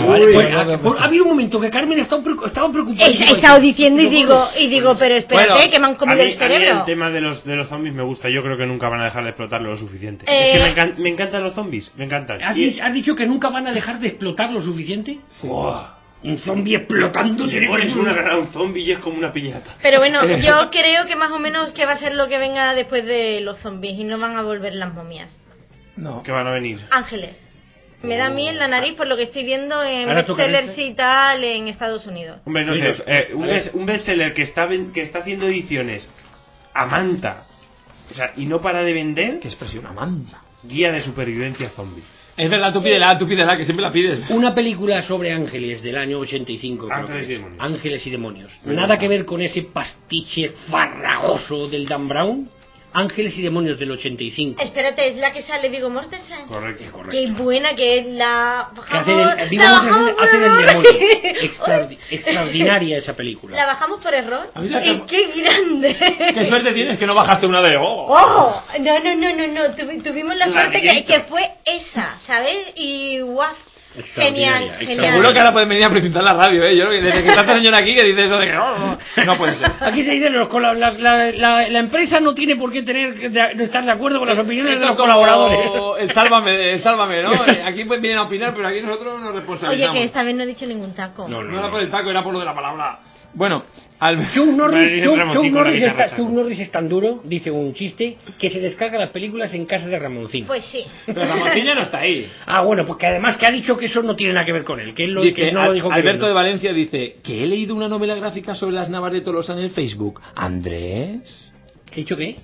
E: Ha habido un momento que Carmen estaba preocupada.
G: He estado diciendo y digo, pero espérate, que me han comido el cerebro.
C: A mí el tema de los zombies me gusta. Yo creo que nunca van a dejar de explotarlo lo suficiente. Es que me encantan los zombies, me encantan.
E: ¿Has dicho que nunca van a dejar de explotar lo suficiente?
F: Sí.
E: Un zombie explotando.
C: Le pones una granada a un zombie y es como una piñata.
G: Pero yo creo que más o menos que va a ser lo que venga después de los zombies y no van a volver las momias.
F: No.
C: ¿Qué van a venir?
G: Ángeles. Me da a mí en la nariz por lo que estoy viendo en bestsellers y tal en Estados Unidos.
C: Hombre, no sé, un bestseller que está haciendo ediciones a manta, o sea, y no para de vender.
F: ¿Qué expresión, a manta?
C: Guía de supervivencia zombie.
F: Es verdad, tú pídela, que siempre la pides.
E: Una película sobre ángeles del año 85. Ángeles y demonios. Nada que ver con ese pastiche farragoso del Dan Brown. Ángeles y demonios del 85.
G: Espérate, ¿es la que sale Viggo Mortensen?
C: Correcto.
G: Qué buena que es la...
E: Viggo Mortensen hace del demonio. Extraordinaria esa película.
G: La bajamos por error. Y qué grande.
F: Qué suerte tienes que no bajaste una de...
G: No. Tuvimos la suerte que fue esa, ¿sabes? Y guau. Genial.
F: Seguro que ahora pueden venir a presentar la radio, ¿eh? Yo desde que está esta señora aquí que dice eso de que no puede ser.
E: Aquí se dice la empresa no tiene por qué estar de acuerdo con las opiniones de los colaboradores.
F: El sálvame, ¿no? Aquí vienen a opinar, pero aquí nosotros nos responsabilizamos.
G: Oye, que esta vez no he dicho ningún taco.
F: No era por el taco, era por lo de la palabra. Bueno,
E: Chuck Norris es tan duro, dice un chiste, que se descarga las películas en casa de Ramoncín.
G: Pues sí.
F: Pero Ramoncín ya no está ahí.
E: Bueno, pues que además que ha dicho que eso no tiene nada que ver con él, que él no lo dijo.
F: Alberto de Valencia dice que he leído una novela gráfica sobre las Navas de Tolosa en el Facebook. ¿Andrés?
E: ¿He dicho qué?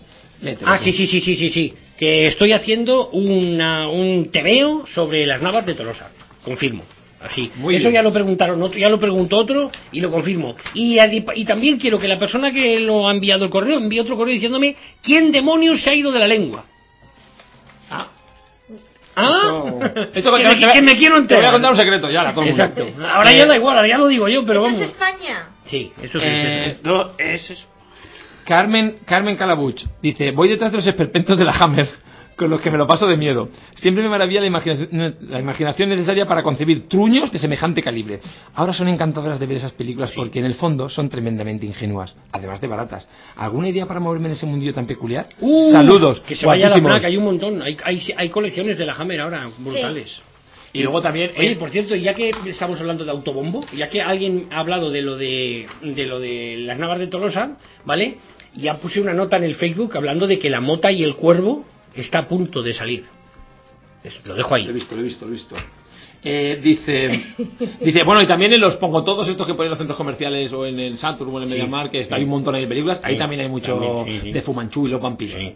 E: Sí. Que estoy haciendo un tebeo sobre las Navas de Tolosa. Confirmo. Así. Eso ya lo preguntaron ya lo preguntó otro y lo confirmo. Y también quiero que la persona que lo ha enviado el correo envíe otro correo diciéndome quién demonios se ha ido de la lengua.
F: Esto
E: que me quiero enterar.
F: Te voy a contar un secreto, ya, todo el mundo.
E: Exacto. Ahora ya da igual, ahora ya lo digo yo, pero
G: ¿Esto
E: vamos.
G: es España?
E: Sí, eso es.
C: Eso es.
F: Carmen Calabuch dice: voy detrás de los esperpentos de la Hammer, con los que me lo paso de miedo. Siempre me maravilla la imaginación necesaria para concebir truños de semejante calibre. Ahora son encantadoras de ver esas películas porque en el fondo son tremendamente ingenuas, además de baratas. ¿Alguna idea para moverme en ese mundillo tan peculiar? Saludos.
E: Que se vaya a la FNAC, hay un montón. Hay colecciones de la Hammer ahora brutales.
G: Sí.
F: Y luego también...
E: Oye, por cierto, ya que estamos hablando de autobombo, ya que alguien ha hablado de lo de las Navas de Tolosa, ¿vale? Ya puse una nota en el Facebook hablando de que la Mota y el Cuervo está a punto de salir. Lo dejo ahí.
F: Lo he visto. Dice, bueno, y también en los pongo todos estos que ponen en los centros comerciales o en el Saturn o en el MediaMarkt, que hay un montón ahí de películas, ahí también hay mucho de Fumanchu y los vampiros. Sí.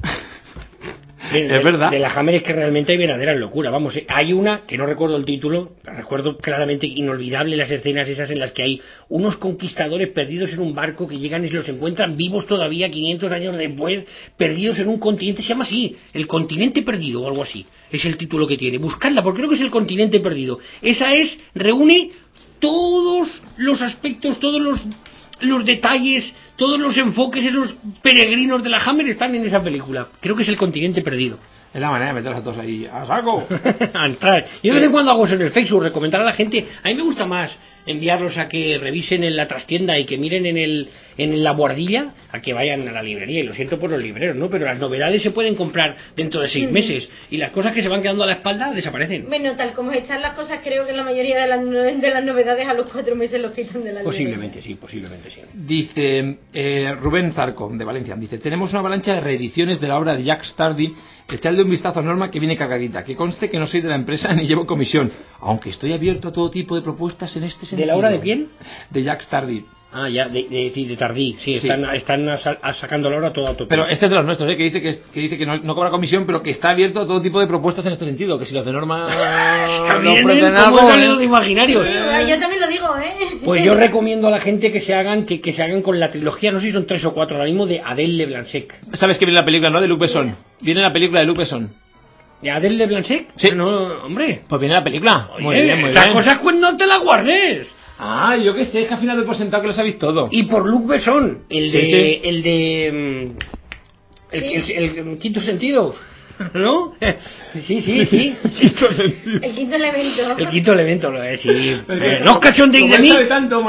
F: Es verdad.
E: De la Hammer es que realmente hay verdaderas locuras. Vamos, hay una que no recuerdo el título, recuerdo claramente, inolvidable las escenas esas en las que hay unos conquistadores perdidos en un barco que llegan y se los encuentran vivos todavía 500 años después, perdidos en un continente, se llama así, El Continente Perdido o algo así. Es el título que tiene. Buscadla, porque creo que es El Continente Perdido. Esa reúne todos los aspectos, todos los detalles, todos los enfoques, esos peregrinos de la Hammer están en esa película. Creo que es El Continente Perdido.
F: Es la manera de meterlos a todos ahí a saco.
E: A entrar. Yo de vez en cuando hago eso en el Facebook, recomendar a la gente. A mí me gusta más enviarlos a que revisen en la trastienda y que miren en la buhardilla, a que vayan a la librería. Y lo siento por los libreros, ¿no? Pero las novedades se pueden comprar dentro de 6 meses y las cosas que se van quedando a la espalda desaparecen.
G: Bueno, tal como están las cosas, creo que la mayoría de las novedades a los 4 meses los quitan de la
E: Posiblemente
G: librería.
E: sí.
F: Dice Rubén Zarco, de Valencia, dice: tenemos una avalancha de reediciones de la obra de Jacques Tardy. Echadle un vistazo a Norma, que viene cargadita. Que conste que no soy de la empresa ni llevo comisión, aunque estoy abierto a todo tipo de propuestas en este sentido.
E: ¿De la obra de quién?
F: De Jacques Tardy.
E: Ah, ya, de Tardí, sí. Están sacando la obra todo a tope.
F: Pero este es de los nuestros, que dice que no cobra comisión, pero que está abierto a todo tipo de propuestas en este sentido, que si los de Norma
E: no ofrecen algo, de imaginarios.
G: Sí, yo también lo digo,
E: Pues yo recomiendo a la gente que se hagan con la trilogía, no sé si son 3 o 4 ahora mismo, de Adèle Blanchec.
F: ¿Sabes que viene la película, no? De Luc Besson. Viene la película de Luc Besson.
E: ¿De Adèle Blanchec?
F: Sí.
E: No, hombre.
F: Pues viene la película.
E: Oye, muy bien. Las cosas no te las guardes.
F: Ah, yo qué sé, es que al final doy por sentado que lo sabéis todo.
E: Y por Luc Besson, el quinto sentido, ¿no? Sí.
F: Quinto sentido.
G: El quinto elemento.
E: El quinto elemento, sí. No os cachondéis de mí.
F: Tanto,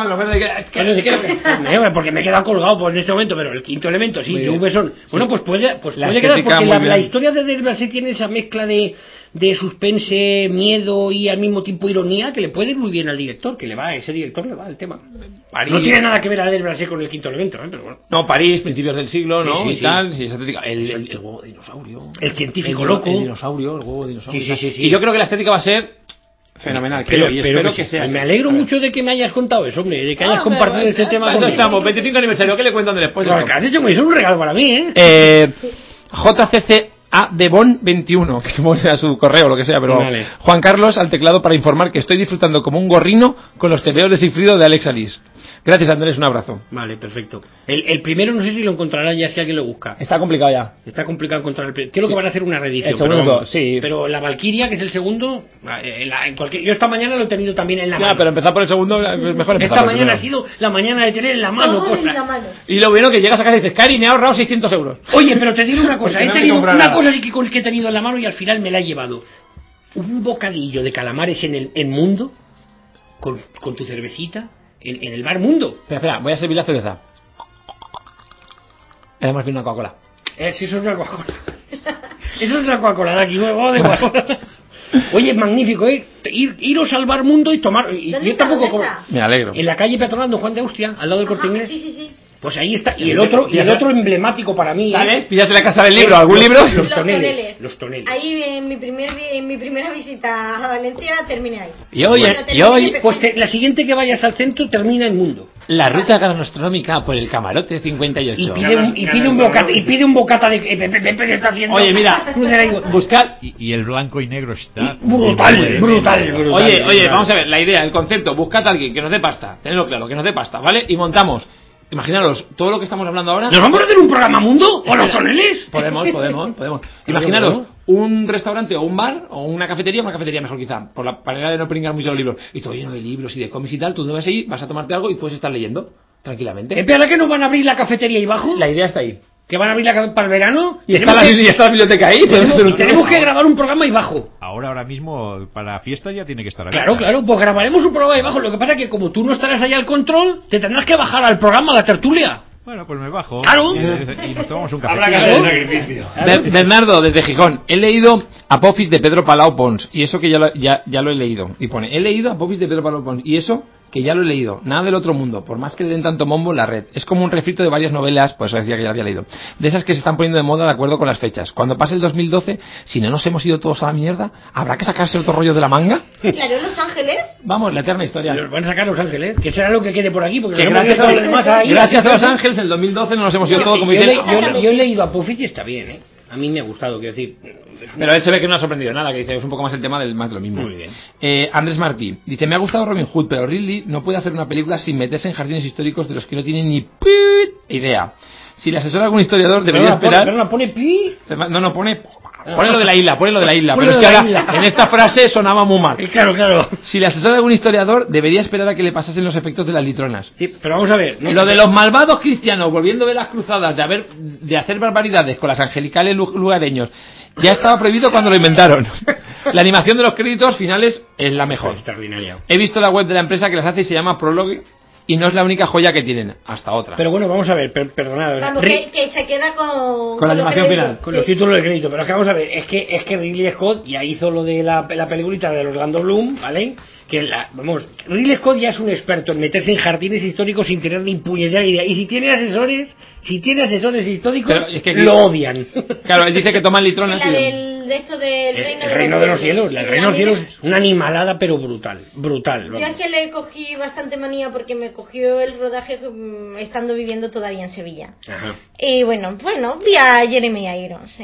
E: Porque me he quedado colgado por en este momento, pero el quinto elemento, sí, Luc Besson. Bueno, pues puede quedar, porque la historia de Delblanc tiene esa mezcla de suspense, miedo y al mismo tiempo ironía que le puede ir muy bien al director, ese director le va el tema. París. No tiene nada que ver a Delblanc con el quinto elemento, pero bueno.
F: No, París, principios del siglo,
E: sí,
F: ¿no?
E: Sí,
F: y tal, sí, estética. El
E: huevo de dinosaurio. El científico loco.
F: El huevo de dinosaurio.
E: Sí.
F: Y yo creo que la estética va a ser fenomenal, espero que sea.
E: Me alegro mucho de que me hayas contado eso, hombre, de que hayas compartido este tema
F: conmigo.
E: Eso
F: estamos, 25 aniversario, ¿qué le cuento Andrés? Pues
E: lo que has hecho me hizo un regalo para mí,
F: JCC a Devon 21, que supongo que sea su correo o lo que sea, pero vale. Juan Carlos al teclado para informar que estoy disfrutando como un gorrino con los tebeos de Sigfrido de Alex Alice. Gracias, Andrés, un abrazo.
E: Vale, perfecto. El primero no sé si lo encontrará ya si alguien lo busca.
F: Está complicado ya.
E: Está complicado encontrar el primero. Creo que van a hacer una reedición.
F: El segundo, sí.
E: Pero la Valkyria, que es el segundo, yo esta mañana lo he tenido también en la mano.
F: Pero empezar por el segundo es mejor empezar.
E: Esta mañana ha sido la mañana de tener en la mano cosas.
F: Y lo bueno que llegas a casa y dices, Cari, me he ahorrado 600 euros.
E: Oye, pero te digo una cosa. He tenido una cosa así que he tenido en la mano y al final me la he llevado. Un bocadillo de calamares en el Mundo, con tu cervecita. En el bar Mundo.
F: Espera, voy a servir la cerveza. Además viene una Coca-Cola.
E: Sí, eso es una Coca-Cola. Eso es una Coca-Cola de aquí, huevo de Coca-Cola. Oye, magnífico, iros al bar Mundo y tomar. Y yo tampoco.
F: Me alegro.
E: En la calle peatonal Don Juan de Austria, al lado del Corte Inglés.
G: Sí.
E: Pues ahí está. Y el otro emblemático para mí.
F: ¿Sabes? Pillaste la casa del libro, algún libro.
G: Los toneles. Ahí en mi primera visita a Valencia terminé ahí.
F: Y hoy,
E: pues la siguiente que vayas al centro termina en Mundo.
F: La ruta gastronómica por el Camarote 58.
E: Y pide un bocata de Pepe está haciendo.
F: Oye, mira, buscad.
A: Y el blanco y negro está
E: brutal.
F: Oye, vamos a ver, la idea, el concepto, buscad a alguien que nos dé pasta, tenedlo claro, que nos dé pasta, ¿vale? Y montamos Imaginaros, todo lo que estamos hablando ahora...
E: ¿Nos vamos a hacer un programa mundo? ¿O los toneles?
F: Podemos. Imaginaros un restaurante o un bar o una cafetería mejor quizá, por la manera de no pringar mucho los libros. Y todo lleno de libros y de cómics y tal, tú no vas ahí, vas a tomarte algo y puedes estar leyendo tranquilamente.
E: Espera, que nos van a abrir la cafetería ahí abajo.
F: La idea está ahí.
E: ¿Que van a abrir para el verano?
F: Y está la biblioteca ahí.
E: Tenemos que grabar un programa ahí abajo.
A: Ahora mismo, para fiestas ya tiene que estar
E: Claro, pues grabaremos un programa ahí abajo. Lo que pasa es que como tú no estarás allá al control, te tendrás que bajar al programa, a la tertulia.
A: Bueno, pues me bajo.
E: Claro.
A: Y nos tomamos un café.
C: Habrá que hacer el sacrificio.
F: Bernardo, desde Gijón. He leído Apophis de Pedro Palau Pons. Y eso que ya lo he leído. Y pone, he leído Apophis de Pedro Palau Pons. Y eso que ya lo he leído. Nada del otro mundo. Por más que le den tanto mombo en la red. Es como un refrito de varias novelas, pues decía que ya había leído. De esas que se están poniendo de moda de acuerdo con las fechas. Cuando pase el 2012, si no nos hemos ido todos a la mierda, ¿habrá que sacarse otro rollo de la manga?
G: Claro, Los Ángeles.
F: Vamos, la eterna historia.
E: Los van a sacar Los Ángeles. Que será lo que quede por aquí. Porque
F: gracias a Los Ángeles, en el 2012 no nos hemos ido todos como dicen.
E: Yo he leído Apophis y está bien, ¿eh? A mí me ha gustado, quiero decir.
F: Pero él se ve que no ha sorprendido nada, que dice, es un poco más el tema del más de lo mismo.
E: Muy bien.
F: Andrés Martí dice, me ha gustado Robin Hood, pero Ridley no puede hacer una película sin meterse en jardines históricos de los que no tiene ni idea. Si le asesora algún historiador, debería esperar...
E: Pero no pone pi.
F: No, pone lo de la isla. Pero es que ahora, en esta frase sonaba muy mal.
E: Claro.
F: Si le asesora algún historiador, debería esperar a que le pasasen los efectos de las litronas.
E: Sí, pero vamos a ver.
F: Lo de los malvados cristianos volviendo de las cruzadas, de hacer barbaridades con las angelicales lugareños, ya estaba prohibido cuando lo inventaron. La animación de los créditos finales es la mejor.
E: Extraordinaria.
F: He visto la web de la empresa que las hace y se llama Prologue. Y no es la única joya que tienen, hasta otra.
E: Pero bueno, vamos a ver, perdonad.
G: Vamos, que se queda con
F: la animación final.
E: Con los títulos de crédito. Pero es que vamos a ver, es que Ridley Scott ya hizo lo de la peliculita de Orlando Bloom, ¿vale? Ridley Scott ya es un experto en meterse en jardines históricos sin tener ni puñetera idea. Y si tiene asesores históricos, es que lo odian.
F: Claro, él dice que toman litronas.
G: De esto del
E: Reino de los Cielos. El Reino de los Cielos es una animalada, pero brutal.
G: Yo es que le cogí bastante manía porque me cogió el rodaje estando viviendo todavía en Sevilla.
E: Ajá.
G: Y bueno, vi a Jeremy Irons.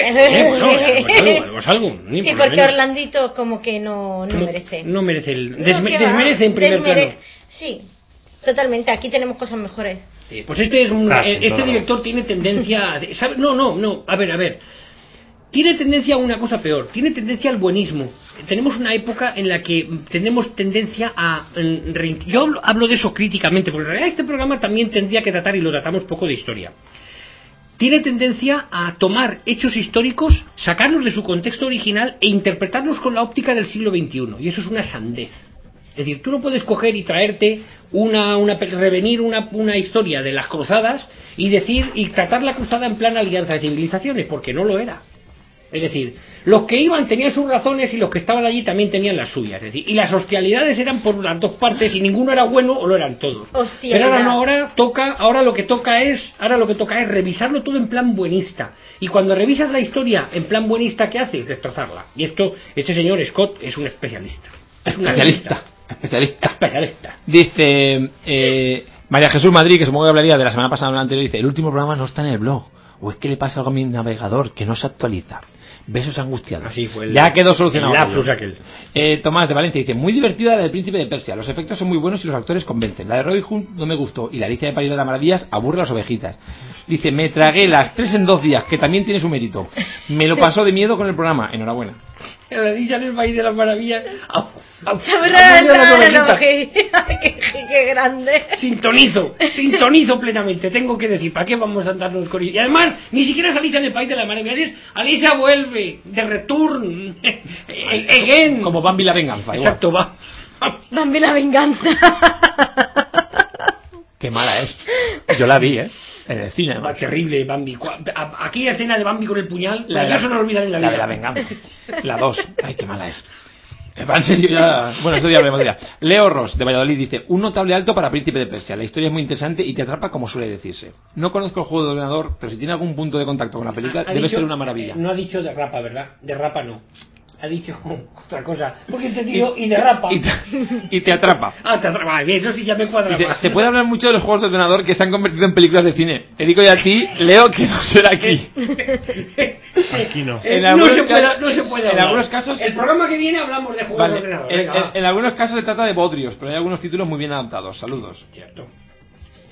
E: Algo.
G: Sí, porque Orlandito como que no merece.
E: No merece desmerece en primer plano.
G: Sí, totalmente. Aquí tenemos cosas mejores.
E: Pues este director tiene tendencia... A ver. Tiene tendencia a una cosa peor, tiene tendencia al buenismo. Tenemos una época en la que tenemos tendencia a... Yo hablo de eso críticamente, porque en realidad este programa también tendría que tratar, y lo tratamos poco, de historia. Tiene tendencia a tomar hechos históricos, sacarlos de su contexto original e interpretarlos con la óptica del siglo XXI. Y eso es una sandez. Es decir, tú no puedes coger y traerte revenir una historia de las cruzadas y tratar la cruzada en plan alianza de civilizaciones, porque no lo era. Es decir, los que iban tenían sus razones y los que estaban allí también tenían las suyas. Es decir, y las hostilidades eran por las dos partes y ninguno era bueno o lo eran todos. Pero ahora lo que toca es revisarlo todo en plan buenista. Y cuando revisas la historia en plan buenista, ¿qué haces? Destrozarla. Y este señor Scott es un especialista. Especialista.
F: Dice María Jesús Madrid, que supongo que hablaría de la semana pasada o la anterior, dice, el último programa no está en el blog. O es que le pasa algo a mi navegador que no se actualiza. Besos angustiados.
E: Así fue
F: ya quedó solucionado.
E: El lapsus aquel.
F: Tomás de Valencia dice, muy divertida la del Príncipe de Persia. Los efectos son muy buenos y los actores convencen. La de Robin Hood no me gustó. Y la Alicia de País de las Maravillas aburre a las ovejitas. Dice, me tragué las 3 en 2 días, que también tiene su mérito. Me lo pasó de miedo con el programa. Enhorabuena.
E: La Alicia del País de las Maravillas.
G: ¡Qué grande!
E: Sintonizo plenamente. Tengo que decir, ¿para qué vamos a andarnos con ello? Y además, ni siquiera es Alicia del País de las Maravillas, es Alicia vuelve, de return, again.
F: Como Bambi la venganza.
E: Exacto,
G: Bambi la venganza.
F: Qué mala es. Yo la vi, en el cine.
E: Terrible, Bambi. Aquella escena de Bambi con el puñal,
F: ya
E: se nos olvida en la vida.
F: La de la venganza. La 2. Ay, qué mala es. En serio, ya... Bueno, esto ya hablemos ya. Leo Ross, de Valladolid, dice, un notable alto para Príncipe de Persia. La historia es muy interesante y te atrapa como suele decirse. No conozco el juego de ordenador, pero si tiene algún punto de contacto con la película, debe ser una maravilla.
E: No ha dicho de rapa, ¿verdad? De rapa no. Ha dicho otra cosa. Porque te digo y de rapa.
F: Y te atrapa.
E: Te atrapa. Bien, eso sí ya me cuadra más.
F: Se puede hablar mucho de los juegos de ordenador que se han convertido en películas de cine. Te digo ya a ti, Leo, que no será aquí.
C: Aquí no.
E: No se puede hablar.
F: En algunos casos...
E: El programa que viene hablamos de juegos de ordenador.
F: En algunos casos se trata de bodrios, pero hay algunos títulos muy bien adaptados. Saludos.
E: Cierto.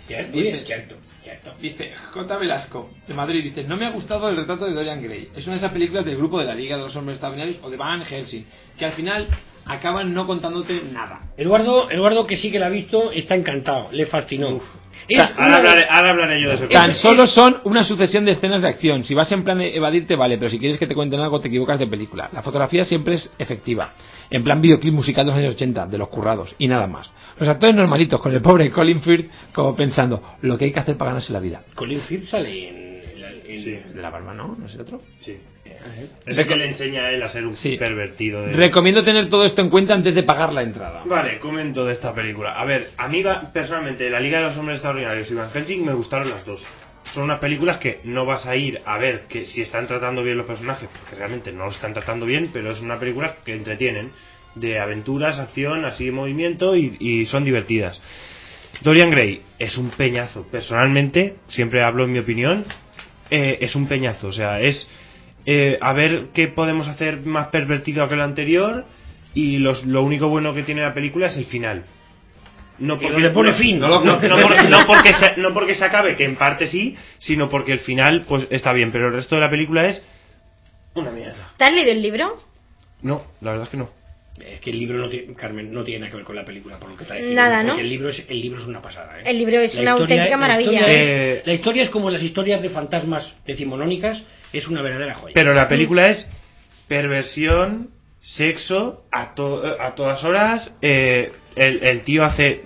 E: Cierto.
F: Dice J. Velasco, de Madrid, dice: no me ha gustado el retrato de Dorian Gray. Es una de esas películas del grupo de la Liga de los Hombres Extraordinarios o de Van Helsing, que al final acaban no contándote nada.
E: Eduardo, que sí que la ha visto, está encantado, le fascinó.
C: Ahora hablaré yo de eso.
F: Tan solo son una sucesión de escenas de acción. Si vas en plan de evadirte, vale, pero si quieres que te cuenten algo, te equivocas de película. La fotografía siempre es efectiva, en plan videoclip musical de los años 80, de los currados, y nada más. Los actores normalitos, con el pobre Colin Firth como pensando lo que hay que hacer para ganarse la vida.
E: Colin Firth sale en
C: Sí.
F: De la barba, ¿no? ¿No es el otro?
C: Sí. Es el que le enseña a él a ser un pervertido.
F: Recomiendo tener todo esto en cuenta antes de pagar la entrada.
C: Vale, comento de esta película. A ver, a mí personalmente La Liga de los Hombres Extraordinarios y Van Helsing me gustaron las dos. Son unas películas que no vas a ir a ver que si están tratando bien los personajes, porque realmente no los están tratando bien, pero es una película que entretienen, de aventuras, acción, así de movimiento, y son divertidas. Dorian Gray es un peñazo. Personalmente, siempre hablo en mi opinión, es un peñazo. O sea, es a ver qué podemos hacer más pervertido que lo anterior, y lo único bueno que tiene la película es el final. No porque
E: le pone fin.
C: No porque se acabe, que en parte sí, sino porque el final pues está bien, pero el resto de la película es una mierda.
G: ¿Te has leído el libro?
C: No, la verdad es que no.
E: Es que el libro Carmen, no tiene nada que ver con la película, por lo que está diciendo.
G: Nada, ¿no?
E: Porque el libro es una pasada, ¿eh?
G: El libro es una auténtica maravilla.
E: La historia es como las historias de fantasmas decimonónicas, es una verdadera joya.
C: Pero la película es perversión, sexo, a todas horas. El tío hace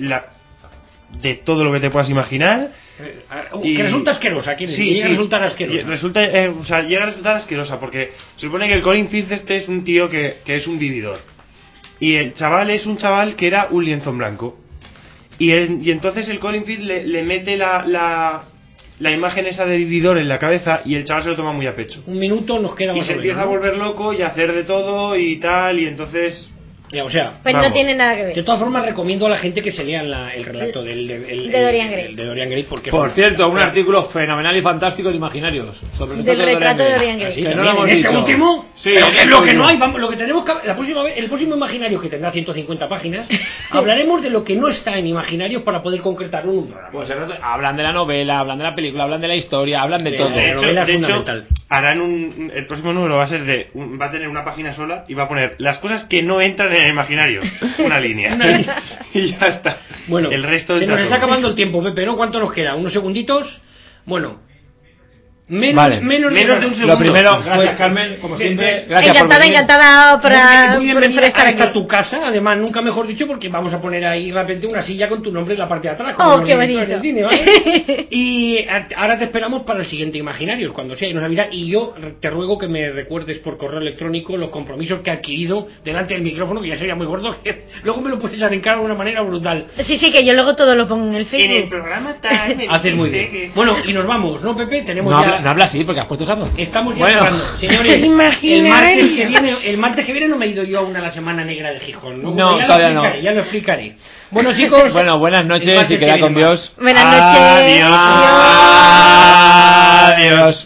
C: de todo lo que te puedas imaginar.
E: Que resulta asquerosa, llega a resultar asquerosa.
C: Llega a resultar asquerosa, porque se supone que el Colin Firth es un tío que es un vividor. Y el chaval es un chaval que era un lienzo en blanco. Y entonces el Colin Firth le mete la imagen esa de vividor en la cabeza, y el chaval se lo toma muy a pecho.
E: Un minuto nos queda más.
C: Y se empieza a volver loco y a hacer de todo y tal, y entonces...
E: O sea,
G: pues
C: vamos.
G: no tiene nada que ver.
E: De todas formas, recomiendo a la gente que se lean el relato de
G: Dorian Gray.
E: De Dorian Gray, porque
F: por cierto, un artículo fenomenal y fantástico de Imaginarios sobre el
G: retrato de Dorian Gray.
E: Sí,
F: que no lo hemos dicho.
E: Último,
F: Sí,
E: pero que es lo que no hay, lo que tenemos que, la próxima vez, el próximo Imaginario, que tendrá 150 páginas, hablaremos de lo que no está en Imaginarios para poder concretarlo en un programa.
F: Pues hablan de la novela, hablan de la película, hablan de la historia, hablan de todo.
C: De
E: novela es
C: hecho,
E: fundamental.
C: harán el próximo número va a ser va a tener una página sola y va a poner las cosas que no entran en el imaginario. Una línea. Y ya está.
E: Bueno,
C: el resto
E: se nos
C: todo.
E: está acabando el tiempo, Pepe, ¿no? ¿Cuánto nos queda? ¿Unos segunditos? Bueno, menos
F: Vale.
E: de
C: Menos
E: un
C: de un
E: segundo.
F: Lo primero, gracias
E: Pues,
F: Carmen, como siempre. Gracias por venir.
G: Encantada
E: Muy
G: por
E: bienvenida
G: estar
E: a esta
G: aquí.
E: tu casa, además nunca mejor dicho, porque vamos a poner ahí de repente una silla con tu nombre en la parte de atrás. como
G: Oh,
E: los
G: qué
E: directores
G: bonito.
E: del cine, ¿vale? Y ahora te esperamos para el siguiente Imaginarios, cuando sea y nos avisar. Y yo te ruego que me recuerdes por correo electrónico los compromisos que he adquirido delante del micrófono, que ya sería muy gordo, que luego me lo puedes arrancar de una manera brutal.
G: Sí, que yo luego todo lo pongo en el
C: En el
G: Facebook.
C: programa tal me
E: Haces muy
C: dijiste
E: bien. Bueno, y nos vamos, ¿no, Pepe? Tenemos
F: No
E: ya...
F: habla así porque has puesto sábado.
E: Estamos ya
F: Bueno.
E: cerrando. Señores, el martes que viene no me he ido yo a una la Semana Negra de Gijón.
F: No,
E: ya
F: todavía
E: lo explicaré,
F: no.
E: Ya lo explicaré. Bueno, chicos.
F: Bueno, buenas
E: el
F: noches
E: martes
F: y
E: que
F: queda
E: viene
F: con
E: más.
F: Dios.
G: Buenas noches.
C: Adiós.
F: Adiós.